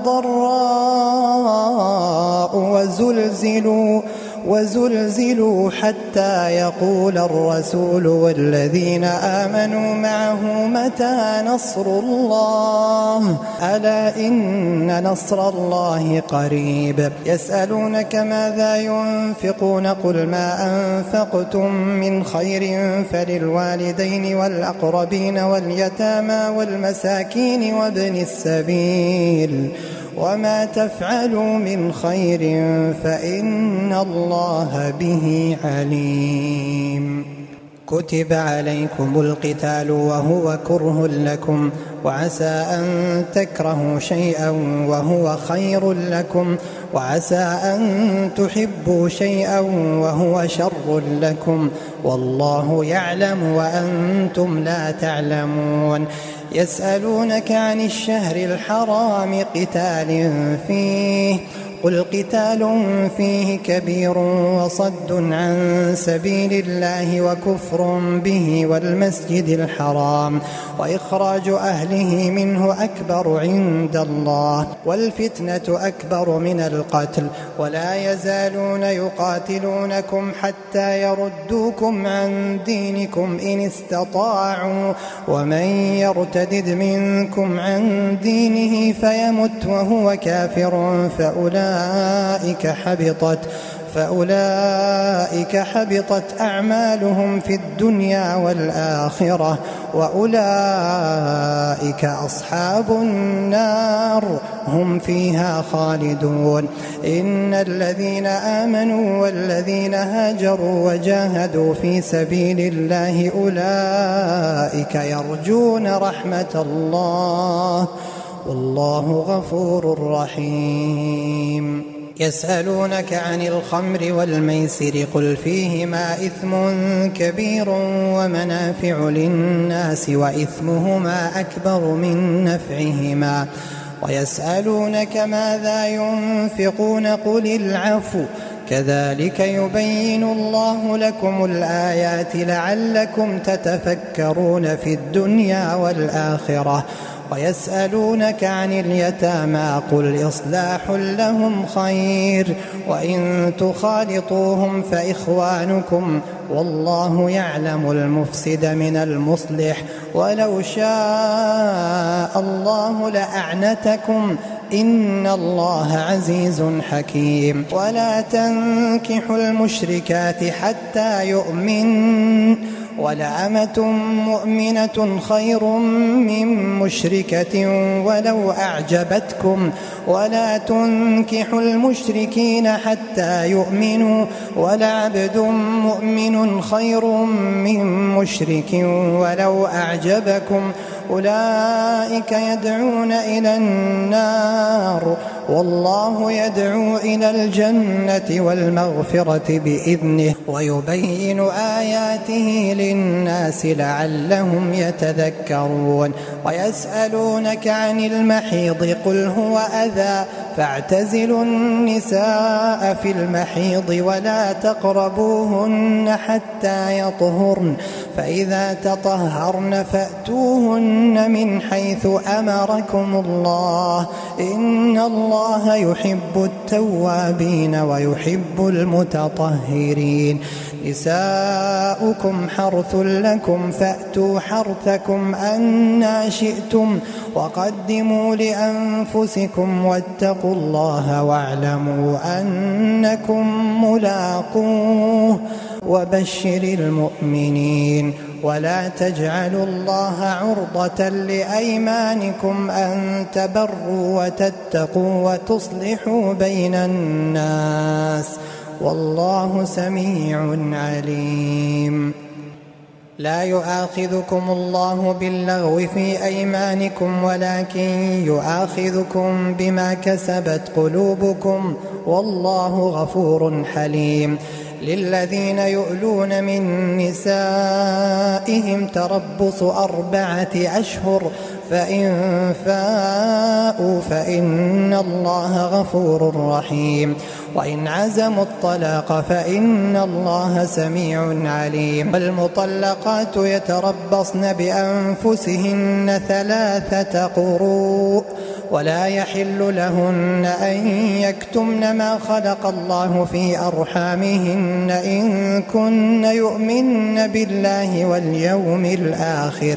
والضراء وزلزلوا وزلزلوا حتى يقول الرسول والذين آمنوا معه متى نصر الله ألا إن نصر الله قريب. يسألونك ماذا ينفقون قل ما أنفقتم من خير فللوالدين والأقربين واليتامى والمساكين وابن السبيل وما تفعلوا من خير فإن الله به عليم. كتب عليكم القتال وهو كره لكم وعسى أن تكرهوا شيئا وهو خير لكم وعسى أن تحبوا شيئا وهو شر لكم والله يعلم وأنتم لا تعلمون. يسألونك عن الشهر الحرام قتال فيه قل قتال فيه كبير وصد عن سبيل الله وكفر به والمسجد الحرام وإخراج أهله منه أكبر عند الله والفتنة أكبر من القتل ولا يزالون يقاتلونكم حتى يردوكم عن دينكم إن استطاعوا ومن يرتدد منكم عن دينه فيمت وهو كافر فأولئك فأولئك حبطت فأولئك حبطت أعمالهم في الدنيا والآخرة وأولئك أصحاب النار هم فيها خالدون. إن الذين آمنوا والذين هاجروا وجاهدوا في سبيل الله أولئك يرجون رحمة الله والله غفور رحيم. يسألونك عن الخمر والميسر قل فيهما إثم كبير ومنافع للناس وإثمهما أكبر من نفعهما ويسألونك ماذا ينفقون قل العفو كذلك يبين الله لكم الآيات لعلكم تتفكرون في الدنيا والآخرة ويسألونك عن اليتامى قل إصلاح لهم خير وإن تخالطوهم فإخوانكم والله يعلم المفسد من المصلح ولو شاء الله لأعنتكم إن الله عزيز حكيم. ولا تنكحوا المشركات حتى يؤمن ولأمة مؤمنة خير من مشركة ولو أعجبتكم ولا تنكحوا المشركين حتى يؤمنوا ولعبد مؤمن خير من مشرك ولو أعجبكم أولئك يدعون إلى النار والله يدعو إلى الجنة والمغفرة بإذنه ويبين آياته للناس لعلهم يتذكرون. ويسألونك عن المحيض قل هو أذى فاعتزلوا النساء في المحيض ولا تقربوهن حتى يطهرن فإذا تطهرن فأتوهن من حيث أمركم الله إن الله يحب التوابين ويحب المتطهرين. نساؤكم حرث لكم فأتوا حرثكم أنى شئتم وقدموا لأنفسكم واتقوا الله واعلموا أنكم ملاقوه وبشر المؤمنين. ولا تجعلوا الله عرضة لأيمانكم أن تبروا وتتقوا وتصلحوا بين الناس والله سميع عليم. لا يؤاخذكم الله باللغو في أيمانكم ولكن يؤاخذكم بما كسبت قلوبكم والله غفور حليم. للذين يؤلون من نسائهم تربص أربعة أشهر فإن فاءوا فإن الله غفور رحيم. وإن عزموا الطلاق فإن الله سميع عليم. والمطلقات يتربصن بأنفسهن ثلاثة قروء ولا يحل لهن أن يكتمن ما خلق الله في أرحامهن إن كن يؤمن بالله واليوم الآخر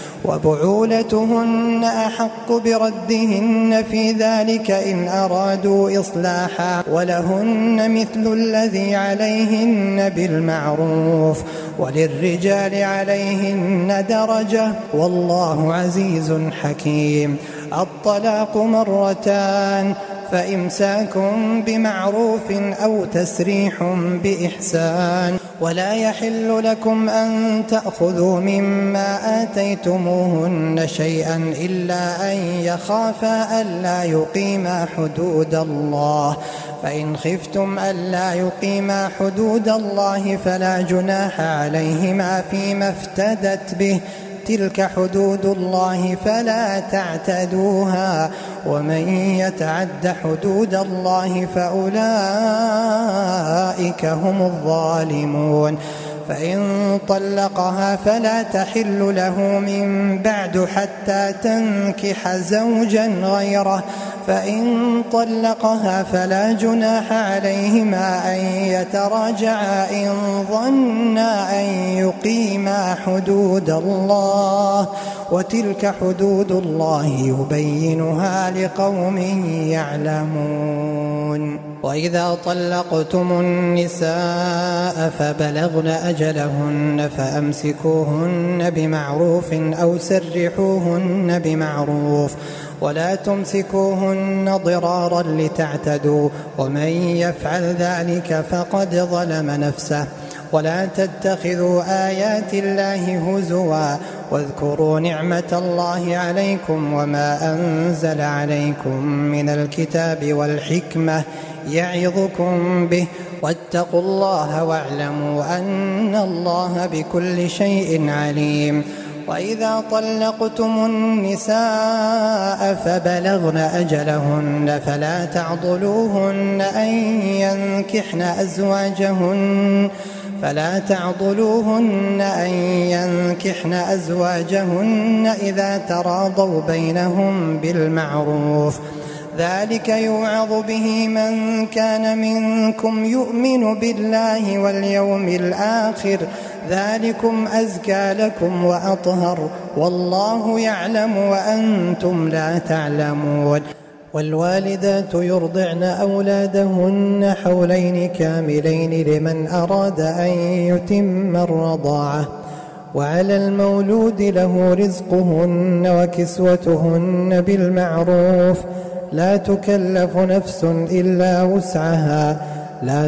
وبعولتهن أحق بردهن في ذلك إن أرادوا إصلاحا ولهن مثل الذي عليهن بالمعروف وللرجال عليهن درجة والله عزيز حكيم. الطلاق مرتان فإمساك بمعروف أو تسريح بإحسان. ولا يحل لكم أن تأخذوا مما آتيتموهن شيئا إلا أن يخافا ألا يقيما حدود الله فإن خفتم ألا يقيما حدود الله فلا جناح عليهما فيما افتدت به تلك حدود الله فلا تعتدوها ومن يتعد حدود الله فأولئك هم الظالمون. فإن طلقها فلا تحل له من بعد حتى تنكح زوجا غيره فإن طلقها فلا جناح عليهما أن يتراجعا إن ظنا أن يقيما حدود الله وتلك حدود الله يبينها لقوم يعلمون. وإذا طلقتم النساء فبلغن أجلهن فأمسكوهن بمعروف أو سرحوهن بمعروف ولا تمسكوهن ضرارا لتعتدوا ومن يفعل ذلك فقد ظلم نفسه. ولا تتخذوا آيات الله هزوا واذكروا نعمة الله عليكم وما أنزل عليكم من الكتاب والحكمة يعظكم به واتقوا الله واعلموا أن الله بكل شيء عليم. وإذا طلقتم النساء فبلغن أجلهن فلا تعضلوهن أن ينكحن أزواجهن فلا تعضلوهن أن ينكحن أزواجهن إذا تراضوا بينهم بالمعروف، ذلك يوعظ به من كان منكم يؤمن بالله واليوم الآخر، ذلكم أزكى لكم وأطهر، والله يعلم وأنتم لا تعلمون. والوالدات يرضعن أولادهن حولين كاملين لمن أراد أن يتم الرضاعة، وعلى المولود له رزقهن وكسوتهن بالمعروف، لا تكلف نفس إلا وسعها، لا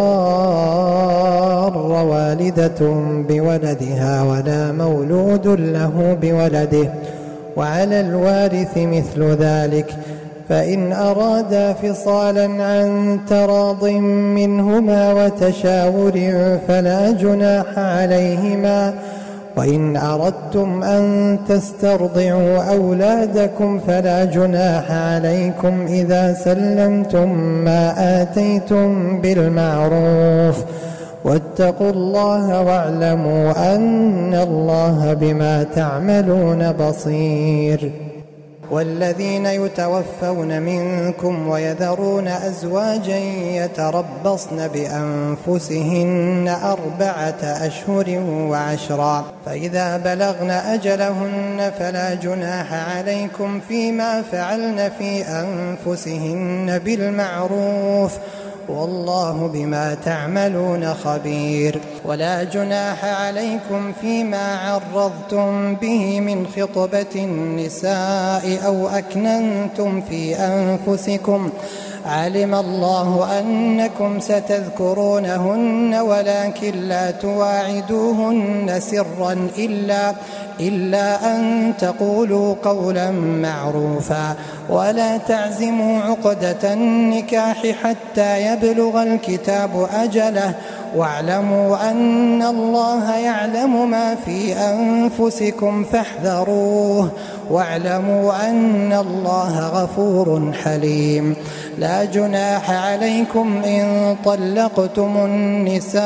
تضار والدة بولدها ولا مولود له بولده، وعلى الوارث مثل ذلك، فإن أرادا فصالا عن تراض منهما وتشاور فلا جناح عليهما، وإن أردتم أن تسترضعوا أولادكم فلا جناح عليكم إذا سلمتم ما آتيتم بالمعروف، واتقوا الله واعلموا أن الله بما تعملون بصير. والذين يتوفون منكم ويذرون أزواجا يتربصن بأنفسهن أربعة أشهر وعشرا، فإذا بلغن أجلهن فلا جناح عليكم فيما فعلن في أنفسهن بالمعروف، والله بما تعملون خبير. ولا جناح عليكم فيما عرضتم به من خطبة النساء أو أكننتم في أنفسكم، علم الله أنكم ستذكرونهن ولكن لا تواعدوهن سرا إلا إلا أن تقولوا قولا معروفا، ولا تعزموا عقدة النكاح حتى يبلغ الكتاب أجله، واعلموا أن الله يعلم ما في أنفسكم فاحذروه، واعلموا أن الله غفور حليم. لا جناح عليكم إن طلقتم النساء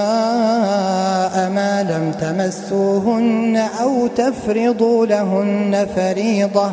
ما لم تمسوهن أو تفرضوا لهن فريضة،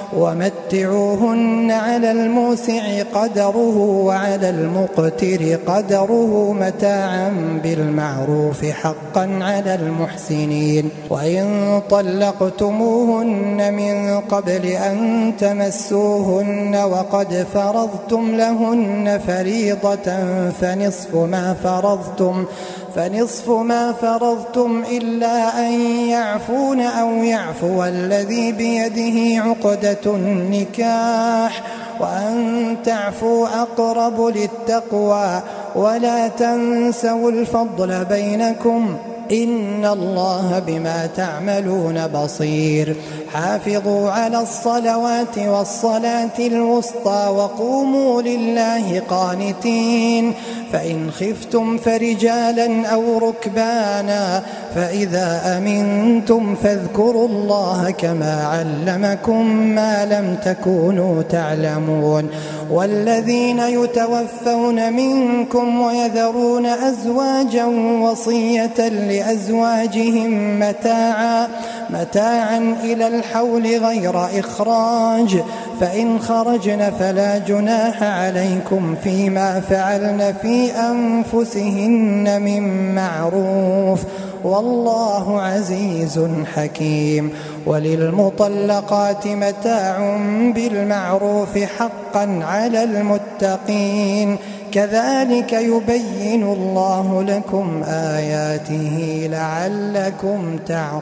ومتعوهن على الموسع قدره وعلى المقتر قدره متاعا بالمعروف حقا على المحسنين. وإن طلقتموهن من قبل أن تمسوهن وقد فرضتم لهن فريضة فنصف ما فرضتم فنصف ما فرضتم إلا أن يعفون أو يعفو الذي بيده عقدة النكاح، وأن تعفوا أقرب للتقوى، ولا تنسوا الفضل بينكم، إن الله بما تعملون بصير. حافظوا على الصلوات والصلاة الوسطى وقوموا لله قانتين، فإن خفتم فرجالا أو ركبانا، فإذا أمنتم فاذكروا الله كما علمكم ما لم تكونوا تعلمون. والذين يتوفون منكم ويذرون أزواجا وصية لأزواجهم متاعا متاعا إلى الحول غير إخراج، فإن خرجن فلا جناح عليكم فيما فعلن في أنفسهن من معروف، والله عزيز حكيم. وللمطلقات متاع بالمعروف حقا على المتقين، كذلك يبين الله لكم آياته لعلكم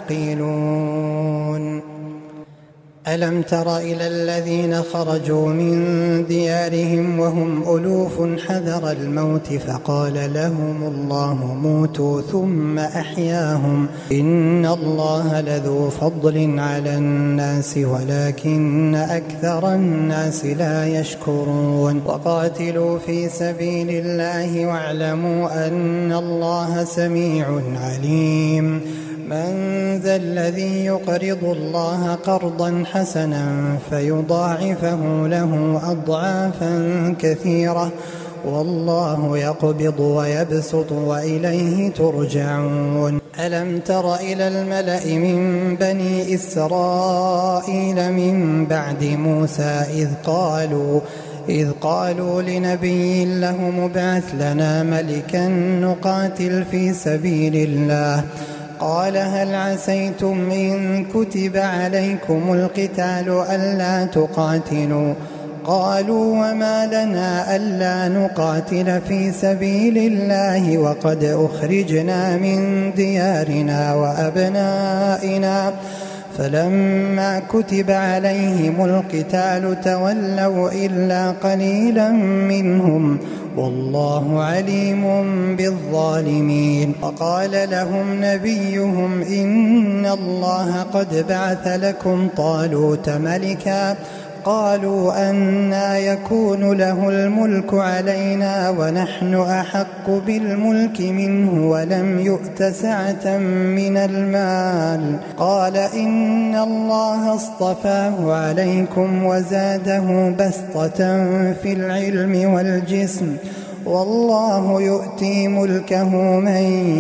تعقلون. ألم تر إلى الذين خرجوا من ديارهم وهم ألوف حذر الموت فقال لهم الله موتوا ثم أحياهم، إن الله لذو فضل على الناس ولكن أكثر الناس لا يشكرون. وقاتلوا في سبيل الله واعلموا أن الله سميع عليم. من ذا الذي يقرض الله قرضا حسنا فيضاعفه له أضعافا كثيرة والله يقبض ويبسط وإليه ترجعون. ألم تر إلى الملأ من بني إسرائيل من بعد موسى إذ قالوا إذ قالوا لنبي له مبعث لنا ملكا نقاتل في سبيل الله قال هل عسيتم إن كتب عليكم القتال ألا تقاتلوا قالوا وما لنا ألا نقاتل في سبيل الله وقد أخرجنا من ديارنا وأبنائنا فلما كتب عليهم القتال تولوا إلا قليلا منهم والله عليم بالظالمين. وقال لهم نبيهم إن الله قد بعث لكم طالوت ملكا قالوا أنى يكون له الملك علينا ونحن أحق بالملك منه ولم يؤت سعة من المال قال إن الله اصطفاه عليكم وزاده بسطة في العلم والجسم والله يؤتي ملكه من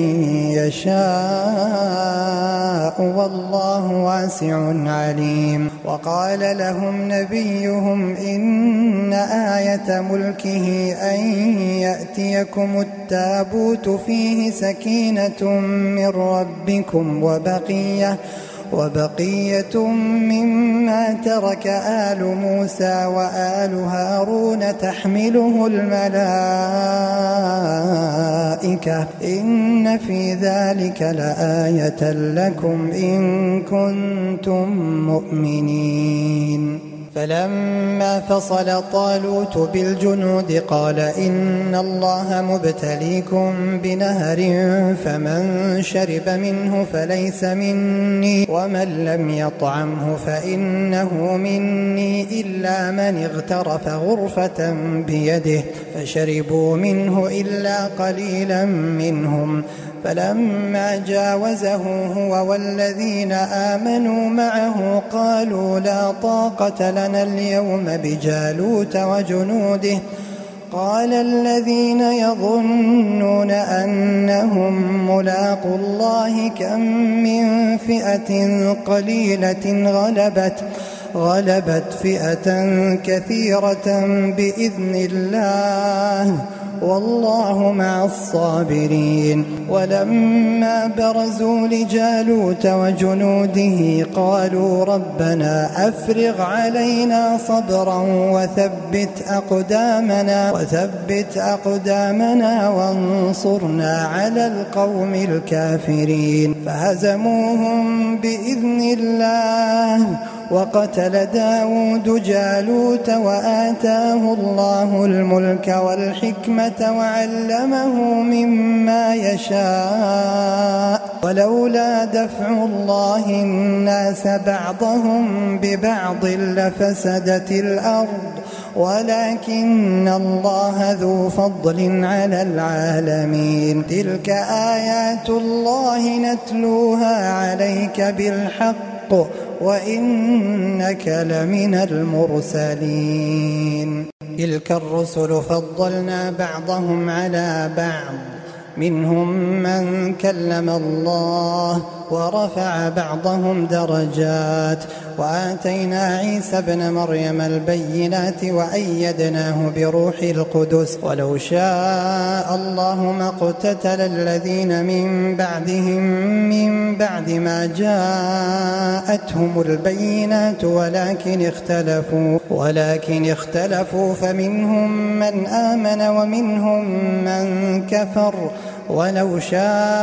يشاء والله واسع عليم. وقال لهم نبيهم إن آية ملكه أن يأتيكم التابوت فيه سكينة من ربكم وبقية وبقية مما ترك آل موسى وآل هارون تحمله الملائكة إن في ذلك لآية لكم إن كنتم مؤمنين. فلما فصل طالوت بالجنود قال إن الله مبتليكم بنهر فمن شرب منه فليس مني ومن لم يطعمه فإنه مني إلا من اغترف غرفة بيده فشربوا منه إلا قليلا منهم فلما جاوزه هو والذين آمنوا معه قالوا لا طاقة لنا اليوم بجالوت وجنوده قال الذين يظنون أنهم ملاقوا الله كم من فئة قليلة غلبت غلبت فئة كثيرة بإذن الله والله مع الصابرين. ولما برزوا لجالوت وجنوده قالوا ربنا أفرغ علينا صبرا وثبت أقدامنا وثبت أقدامنا وانصرنا على القوم الكافرين فهزموهم بإذن الله وقتل داود جالوت وآتاه الله الملك والحكمة وعلمه مما يشاء ولولا دفع الله الناس بعضهم ببعض لفسدت الأرض ولكن الله ذو فضل على العالمين. تلك آيات الله نتلوها عليك بالحق وإنك لمن المرسلين. تلك الرسل فضلنا بعضهم على بعض منهم من كلم الله ورفع بعضهم درجات وآتينا عيسى ابن مريم البينات وأيدناه بروح القدس ولو شاء الله ما اقتتل الذين من بعدهم من بعد ما جاءتهم البينات ولكن اختلفوا ولكن اختلفوا فمنهم من آمن ومنهم من كفر ولو شاء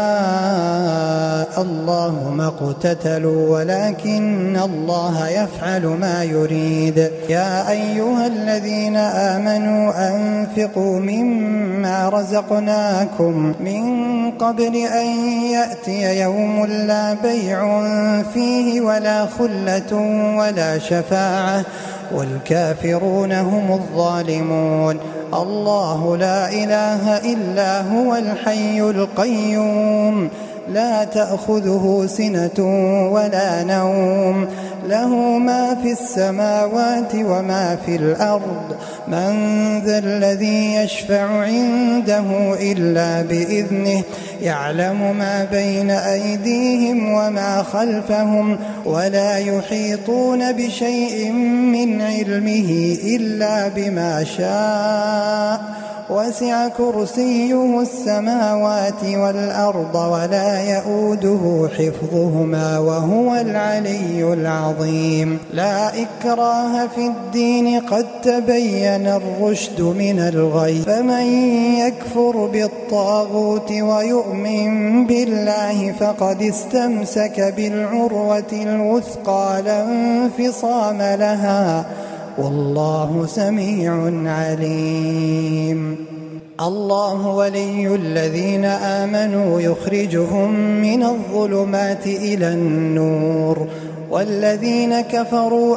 الله ما اقتتلوا ولكن الله يفعل ما يريد. يا أيها الذين آمنوا أنفقوا مما رزقناكم من قبل أن يأتي يوم لا بيع فيه ولا خلة ولا شفاعة والكافرون هم الظالمون. الله لا إله إلا هو الحي القيوم لا تأخذه سنة ولا نوم له ما في السماوات وما في الأرض من ذا الذي يشفع عنده إلا بإذنه يعلم ما بين أيديهم وما خلفهم ولا يحيطون بشيء من علمه إلا بما شاء وسع كرسيه السماوات والأرض ولا يؤوده حفظهما وهو العلي العظيم لا إكراه في الدين قد تبين الرشد من الغي فمن يكفر بالطاغوت ويؤمن بالله فقد استمسك بالعروة الوثقى لا انفصام لها والله سميع عليم الله ولي الذين آمنوا يخرجهم من الظلمات إلى النور والذين كفروا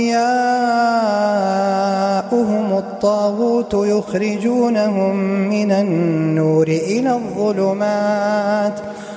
أولياؤهم الطاغوت يخرجونهم من النور إلى الظلمات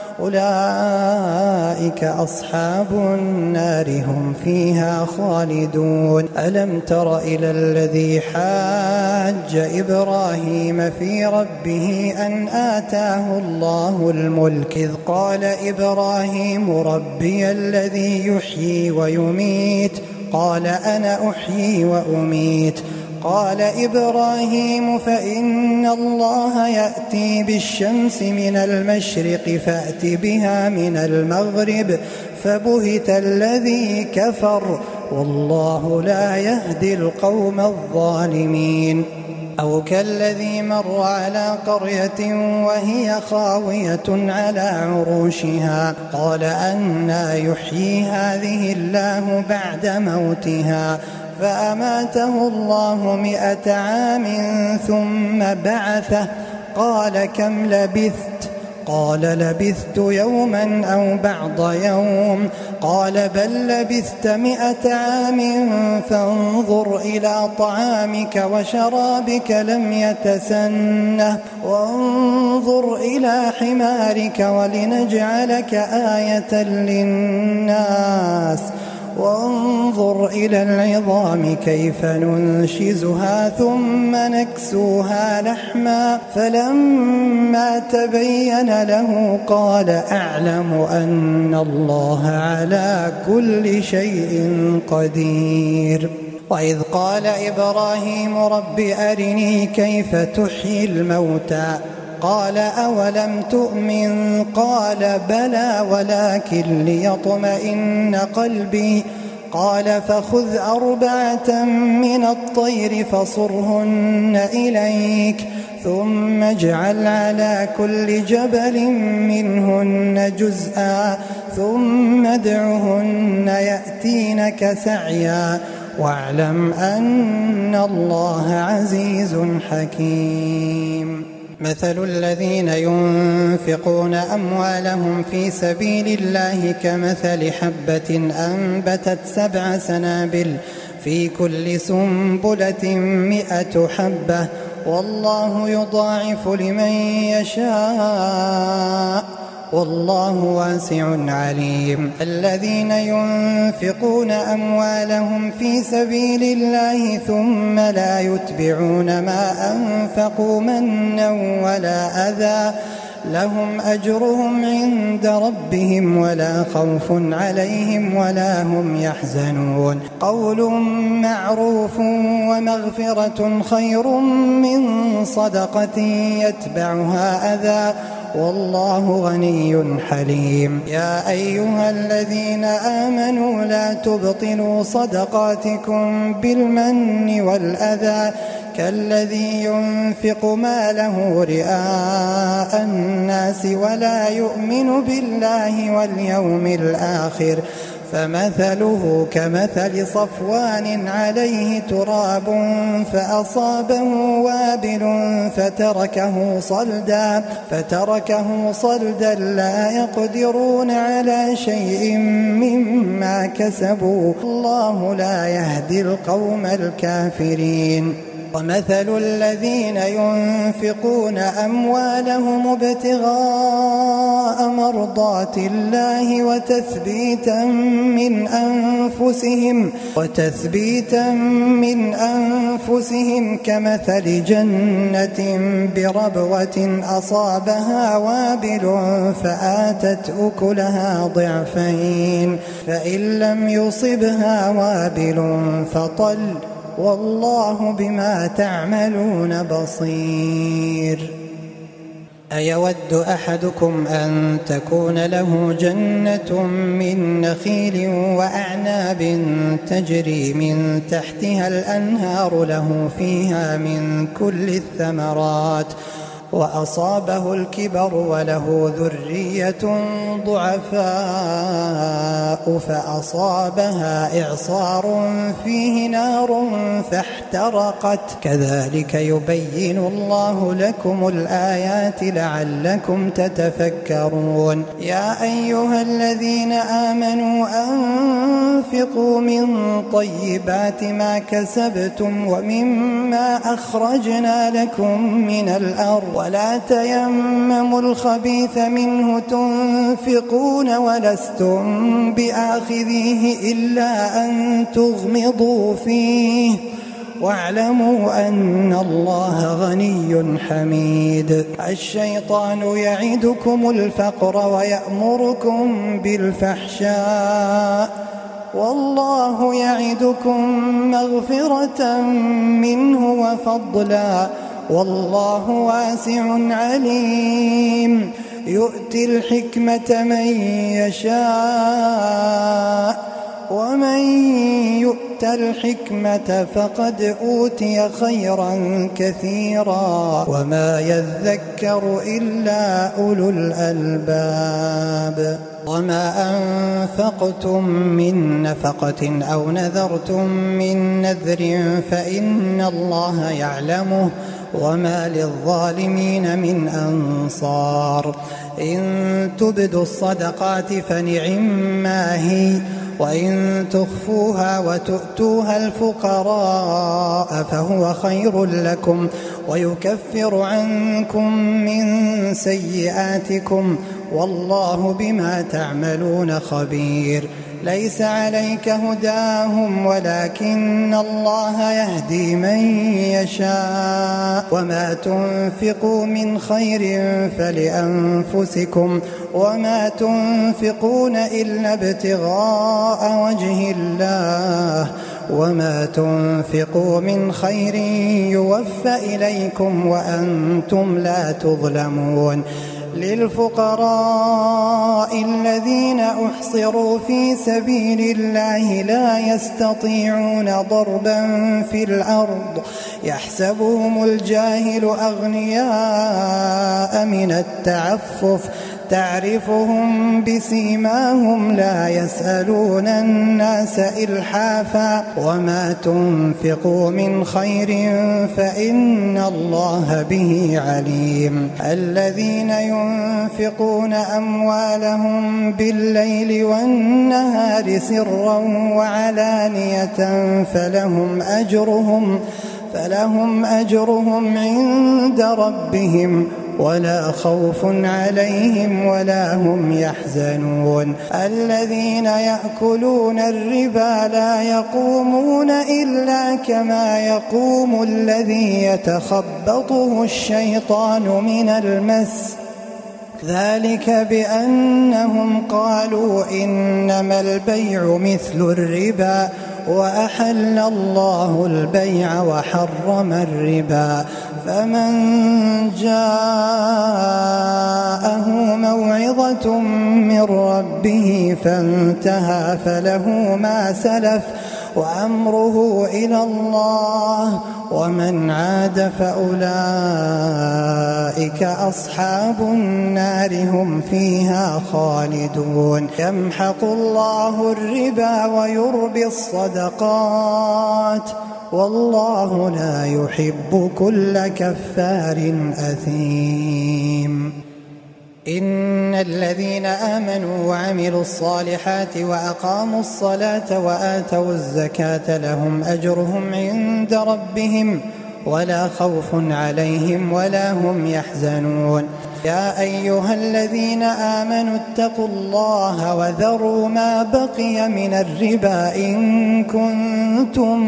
أولئك أصحاب النار هم فيها خالدون ألم تر إلى الذي حاج إبراهيم في ربه أن آتاه الله الملك إذ قال إبراهيم ربي الذي يحيي ويميت قال أنا أحيي وأميت قال إبراهيم فإن الله يأتي بالشمس من المشرق فأت بها من المغرب فبهت الذي كفر والله لا يهدي القوم الظالمين أو كالذي مر على قرية وهي خاوية على عروشها قال أنى يحيي هذه الله بعد موتها فأماته الله مئة عام ثم بعثه قال كم لبثت قال لبثت يوما أو بعض يوم قال بل لبثت مئة عام فانظر إلى طعامك وشرابك لم يتسنه وانظر إلى حمارك ولنجعلك آية للناس وانظر إلى العظام كيف ننشزها ثم نكسوها لحما فلما تبين له قال أعلم أن الله على كل شيء قدير وإذ قال إبراهيم رب أرني كيف تحيي الموتى قال أولم تؤمن قال بلى ولكن ليطمئن قلبي قال فخذ أربعة من الطير فصرهن إليك ثم اجعل على كل جبل منهن جزءا ثم ادعهن يأتينك سعيا واعلم أن الله عزيز حكيم مثل الذين ينفقون أموالهم في سبيل الله كمثل حبة أنبتت سبع سنابل في كل سنبلة مئة حبة والله يضاعف لمن يشاء والله واسع عليم الذين ينفقون أموالهم في سبيل الله ثم لا يتبعون ما أنفقوا منا ولا أذى لهم أجرهم عند ربهم ولا خوف عليهم ولا هم يحزنون قول معروف ومغفرة خير من صدقة يتبعها أذى والله غني حليم يا أيها الذين آمنوا لا تبطلوا صدقاتكم بالمن والأذى كالذي ينفق ماله رئاء الناس ولا يؤمن بالله واليوم الآخر فمثله كمثل صفوان عليه تراب فأصابه وابل فتركه صلدا فتركه صلدا لا يقدرون على شيء مما كسبوا الله لا يهدي القوم الكافرين ومثل الذين ينفقون أموالهم ابتغاء مرضات الله وتثبيتا من أنفسهم وتثبيتا من أنفسهم كمثل جنة بربوة أصابها وابل فآتت أكلها ضعفين فإن لم يصبها وابل فطل والله بما تعملون بصير. أيود أحدكم أن تكون له جنة من نخيل وأعناب تجري من تحتها الأنهار له فيها من كل الثمرات وأصابه الكبر وله ذرية ضعفاء فأصابها إعصار فيه نار فاحترقت كذلك يبين الله لكم الآيات لعلكم تتفكرون. يا أيها الذين آمنوا أنفقوا من طيبات ما كسبتم ومما أخرجنا لكم من الأرض ولا تيمموا الخبيث منه تنفقون ولستم بآخذيه إلا أن تغمضوا فيه واعلموا أن الله غني حميد. الشيطان يعدكم الفقر ويأمركم بالفحشاء والله يعدكم مغفرة منه وفضلا والله واسع عليم. يؤتي الحكمة من يشاء ومن يؤت الحكمة فقد أوتي خيرا كثيرا وما يذكر إلا أولو الألباب. وما أنفقتم من نفقة أو نذرتم من نذر فإن الله يعلمه وما للظالمين من أنصار. إن تبدوا الصدقات فنعما هي وإن تخفوها وتؤتوها الفقراء فهو خير لكم ويكفر عنكم من سيئاتكم والله بما تعملون خبير. ليس عليك هداهم ولكن الله يهدي من يشاء وما تنفقوا من خير فلأنفسكم وما تنفقون إلا ابتغاء وجه الله وما تنفقوا من خير يوفى إليكم وأنتم لا تظلمون. للفقراء الذين أحصروا في سبيل الله لا يستطيعون ضربا في الأرض يحسبهم الجاهل أغنياء من التعفف تعرفهم بسيماهم لا يسألون الناس إلحافا وما تنفقوا من خير فإن الله به عليم. الذين ينفقون أموالهم بالليل والنهار سرا وعلانية فلهم أجرهم فلهم أجرهم عند ربهم ولا خوف عليهم ولا هم يحزنون. الذين يأكلون الربا لا يقومون إلا كما يقوم الذي يتخبطه الشيطان من المس ذلك بأنهم قالوا إنما البيع مثل الربا وأحل الله البيع وحرم الربا. فمن جاءه موعظة من ربه فانتهى فله ما سلف وأمره إلى الله ومن عاد فأولئك أصحاب النار هم فيها خالدون. يمحق الله الربا ويربي الصدقات والله لا يحب كل كفار أثيم. إن الذين آمنوا وعملوا الصالحات وأقاموا الصلاة وآتوا الزكاة لهم أجرهم عند ربهم ولا خوف عليهم ولا هم يحزنون. يا أيها الذين آمنوا اتقوا الله وذروا ما بقي من الربا إن كنتم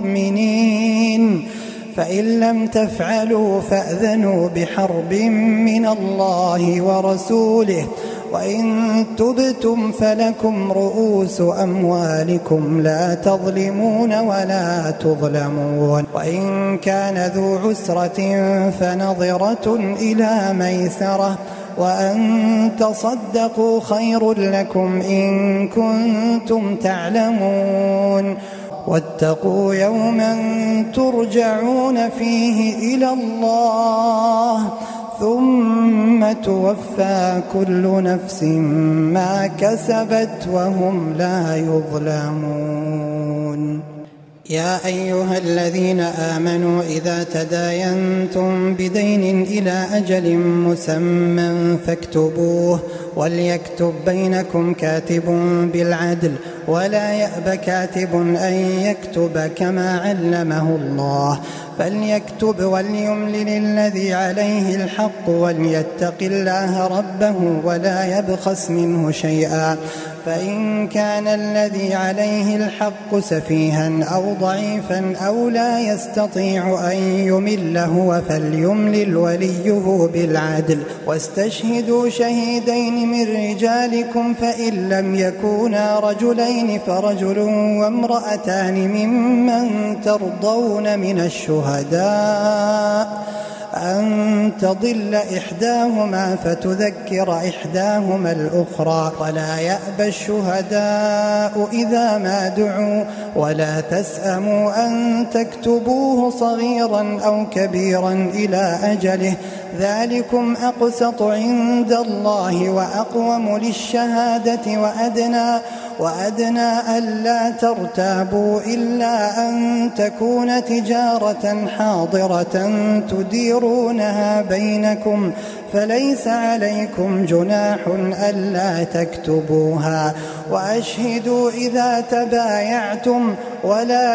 مؤمنين، فإن لم تفعلوا فأذنوا بحرب من الله ورسوله، وإن تبتم فلكم رؤوس أموالكم لا تظلمون ولا تظلمون. وإن كان ذو عسرة فنظرة إلى ميسرة، وأن تصدقوا خير لكم إن كنتم تعلمون. واتقوا يوما ترجعون فيه إلى الله ثم توفى كل نفس ما كسبت وهم لا يظلمون. يا أيها الذين آمنوا إذا تداينتم بدين إلى أجل مسمى فاكتبوه، وليكتب بينكم كاتب بالعدل، ولا يأب كاتب أن يكتب كما علمه الله، فليكتب وليملل الذي عليه الحق وليتق الله ربه ولا يبخس منه شيئا، فإن كان الذي عليه الحق سفيها أو ضعيفا أو لا يستطيع أن يمل هو فليملل وليه بالعدل، واستشهدوا شهيدين من رجالكم، فإن لم يكونا رجلين فرجل وامرأتان ممن ترضون من الشهداء أن تضل إحداهما فتذكر إحداهما الأخرى، ولا يأبى الشهداء إذا ما دعوا، ولا تسأموا أن تكتبوه صغيرا أو كبيرا إلى أجله، ذلكم أقسط عند الله وأقوم للشهادة وأدنى وأدنى ألا ترتابوا إلا أن تكون تجارة حاضرة تديرونها بينكم، فليس عليكم جناح ألا تكتبوها، وأشهدوا إذا تبايعتم، ولا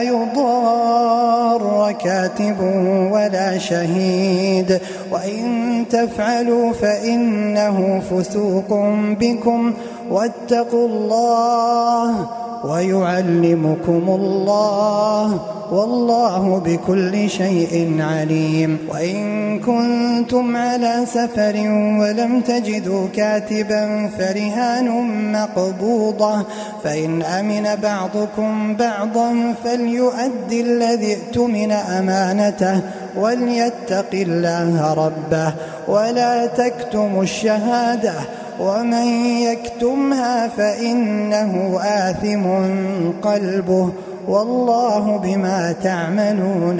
يضار كاتب ولا شهيد، وإن تفعلوا فإنه فسوق بكم، واتقوا الله ويعلمكم الله والله بكل شيء عليم. وإن كنتم على سفر ولم تجدوا كاتبا فرهان مقبوضة، فإن أمن بعضكم بعضا فليؤدي الذي اؤتمن أمانته وليتق الله ربه، ولا تكتموا الشهادة ومن يكتمها فإنه آثم قلبه والله بما تعملون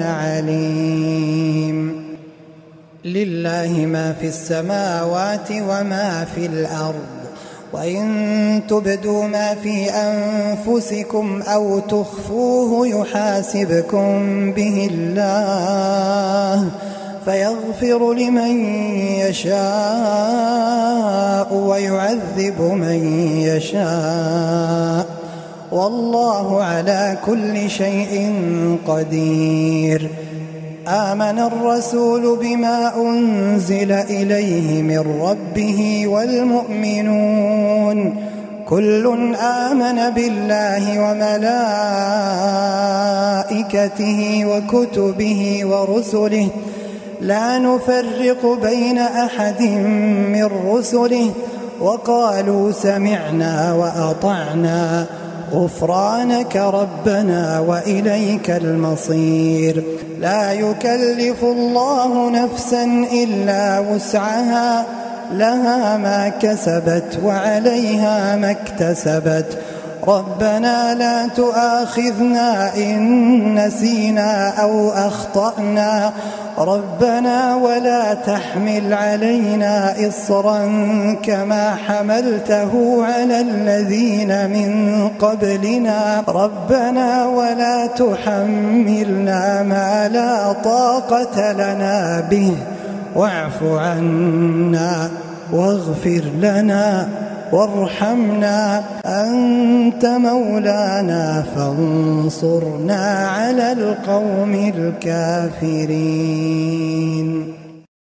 عليم. لله ما في السماوات وما في الأرض، وإن تبدوا ما في أنفسكم أو تخفوه يحاسبكم به الله، فيغفر لمن يشاء ويعذب من يشاء، والله على كل شيء قدير. آمن الرسول بما أنزل إليه من ربه والمؤمنون كل آمن بالله وملائكته وكتبه ورسله لا نفرق بين أحد من رسله، وقالوا سمعنا وأطعنا غفرانك ربنا وإليك المصير. لا يكلف الله نفسا إلا وسعها، لها ما كسبت وعليها ما اكتسبت. ربنا لا تؤاخذنا إن نسينا أو أخطأنا، ربنا ولا تحمل علينا إصرا كما حملته على الذين من قبلنا، ربنا ولا تحملنا ما لا طاقة لنا به، واعف عنا واغفر لنا وارحمنا، أنت مولانا فانصرنا على القوم الكافرين.